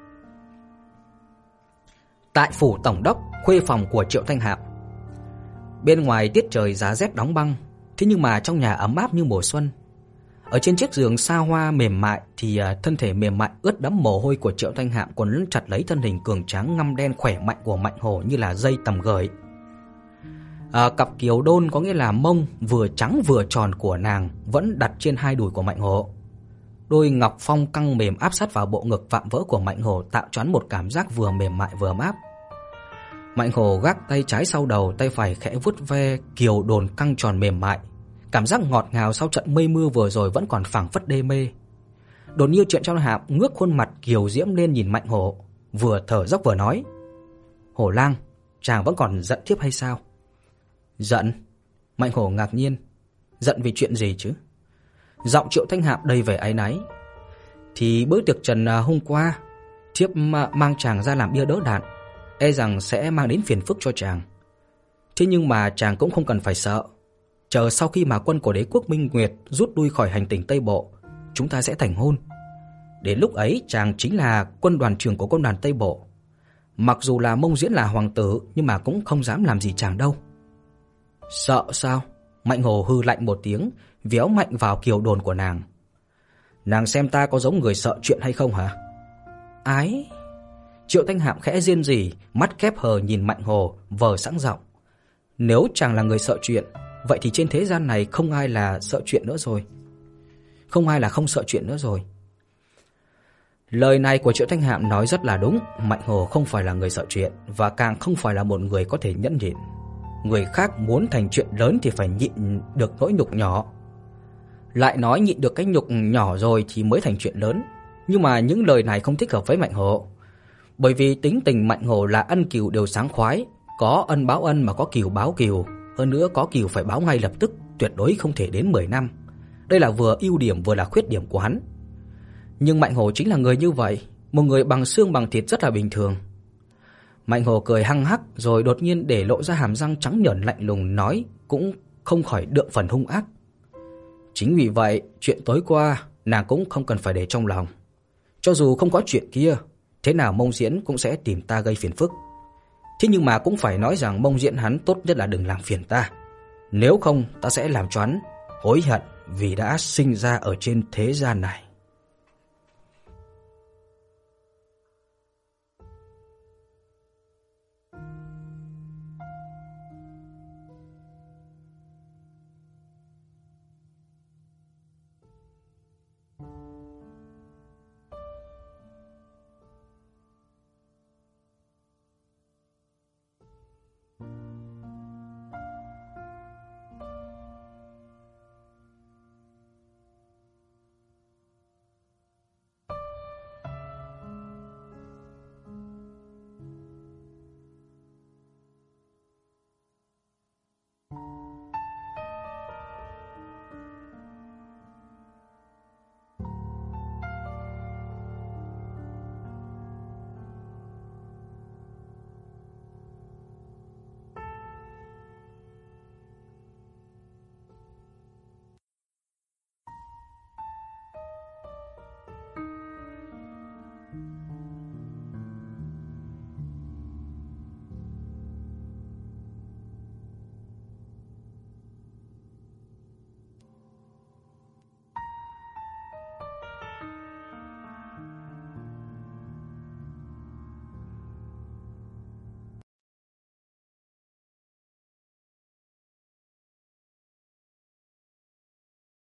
Tại phủ tổng đốc, khuê phòng của Triệu Thanh Hạm. Bên ngoài tiết trời giá rét đóng băng, thế nhưng mà trong nhà ấm áp như mùa xuân. Ở trên chiếc giường xa hoa mềm mại thì thân thể mềm mại ướt đẫm mồ hôi của Triệu Thanh Hạm quấn chặt lấy thân hình cường tráng ngăm đen khỏe mạnh của Mạnh Hồ như là dây tầm gời. À, cặp kiều đôn có nghĩa là mông vừa trắng vừa tròn của nàng vẫn đặt trên hai đùi của Mạnh Hổ. Đôi ngọc phong căng mềm áp sát vào bộ ngực vạm vỡ của Mạnh Hổ, tạo cho hắn một cảm giác vừa mềm mại vừa ấm áp. Mạnh Hổ gác tay trái sau đầu, tay phải khẽ vuốt ve kiều đồn căng tròn mềm mại. Cảm giác ngọt ngào sau trận mây mưa vừa rồi vẫn còn phảng phất đê mê. Đột nhiên Triệu Trong Hạp ngước khuôn mặt kiều diễm lên nhìn Mạnh Hổ, vừa thở dốc vừa nói: "Hổ lang, chàng vẫn còn giận thiếp hay sao?" "Giận?" Mạnh Hổ ngạc nhiên. "Giận vì chuyện gì chứ?" Giọng Triệu Thanh Hạp đầy vẻ áy náy. "Thì bữa tiệc trần hôm qua, thiếp mang chàng ra làm bia đỡ đạn, e rằng sẽ mang đến phiền phức cho chàng. Thế nhưng mà chàng cũng không cần phải sợ. Chờ sau khi mà quân của đế quốc Minh Nguyệt rút lui khỏi hành tinh Tây Bộ, chúng ta sẽ thành hôn. Đến lúc ấy chàng chính là quân đoàn trưởng của quân đoàn Tây Bộ. Mặc dù là Mông Diễn là hoàng tử, nhưng mà cũng không dám làm gì chàng đâu." "Sợ sao?" Mạnh Hổ hư lạnh một tiếng, véo mạnh vào kiều đồn của nàng. "Nàng xem ta có giống người sợ chuyện hay không hả?" "Ái." Triệu Thanh Hạm khẽ rên rỉ, mắt khép hờ nhìn Mạnh Hổ, vờ sẵn giọng: "Nếu chàng là người sợ chuyện, vậy thì trên thế gian này không ai là sợ chuyện nữa rồi. Không ai là không sợ chuyện nữa rồi." Lời này của Triệu Thanh Hạm nói rất là đúng. Mạnh Hổ không phải là người sợ chuyện, và càng không phải là một người có thể nhẫn nhịn. Người khác muốn thành chuyện lớn thì phải nhịn được nỗi nhục nhỏ. Lại nói nhịn được cái nhục nhỏ rồi thì mới thành chuyện lớn. Nhưng mà những lời này không thích hợp với Mạnh Hổ. Bởi vì tính tình Mạnh Hổ là ân cừu đều sáng khoái, có ân báo ân mà có cừu báo cừu, hơn nữa có cừu phải báo ngay lập tức, tuyệt đối không thể đến mười năm. Đây là vừa ưu điểm vừa là khuyết điểm của hắn. Nhưng Mạnh Hổ chính là người như vậy, một người bằng xương bằng thịt rất là bình thường. Mạnh Hổ cười hăng hắc rồi đột nhiên để lộ ra hàm răng trắng nhợn lạnh lùng, nói cũng không khỏi đượm phần hung ác: "Chính vì vậy, chuyện tối qua nàng cũng không cần phải để trong lòng. Cho dù không có chuyện kia, thế nào Mông Diễn cũng sẽ tìm ta gây phiền phức. Thế nhưng mà cũng phải nói rằng Mông Diễn hắn tốt nhất là đừng làm phiền ta. Nếu không ta sẽ làm cho hắn hối hận vì đã sinh ra ở trên thế gian này."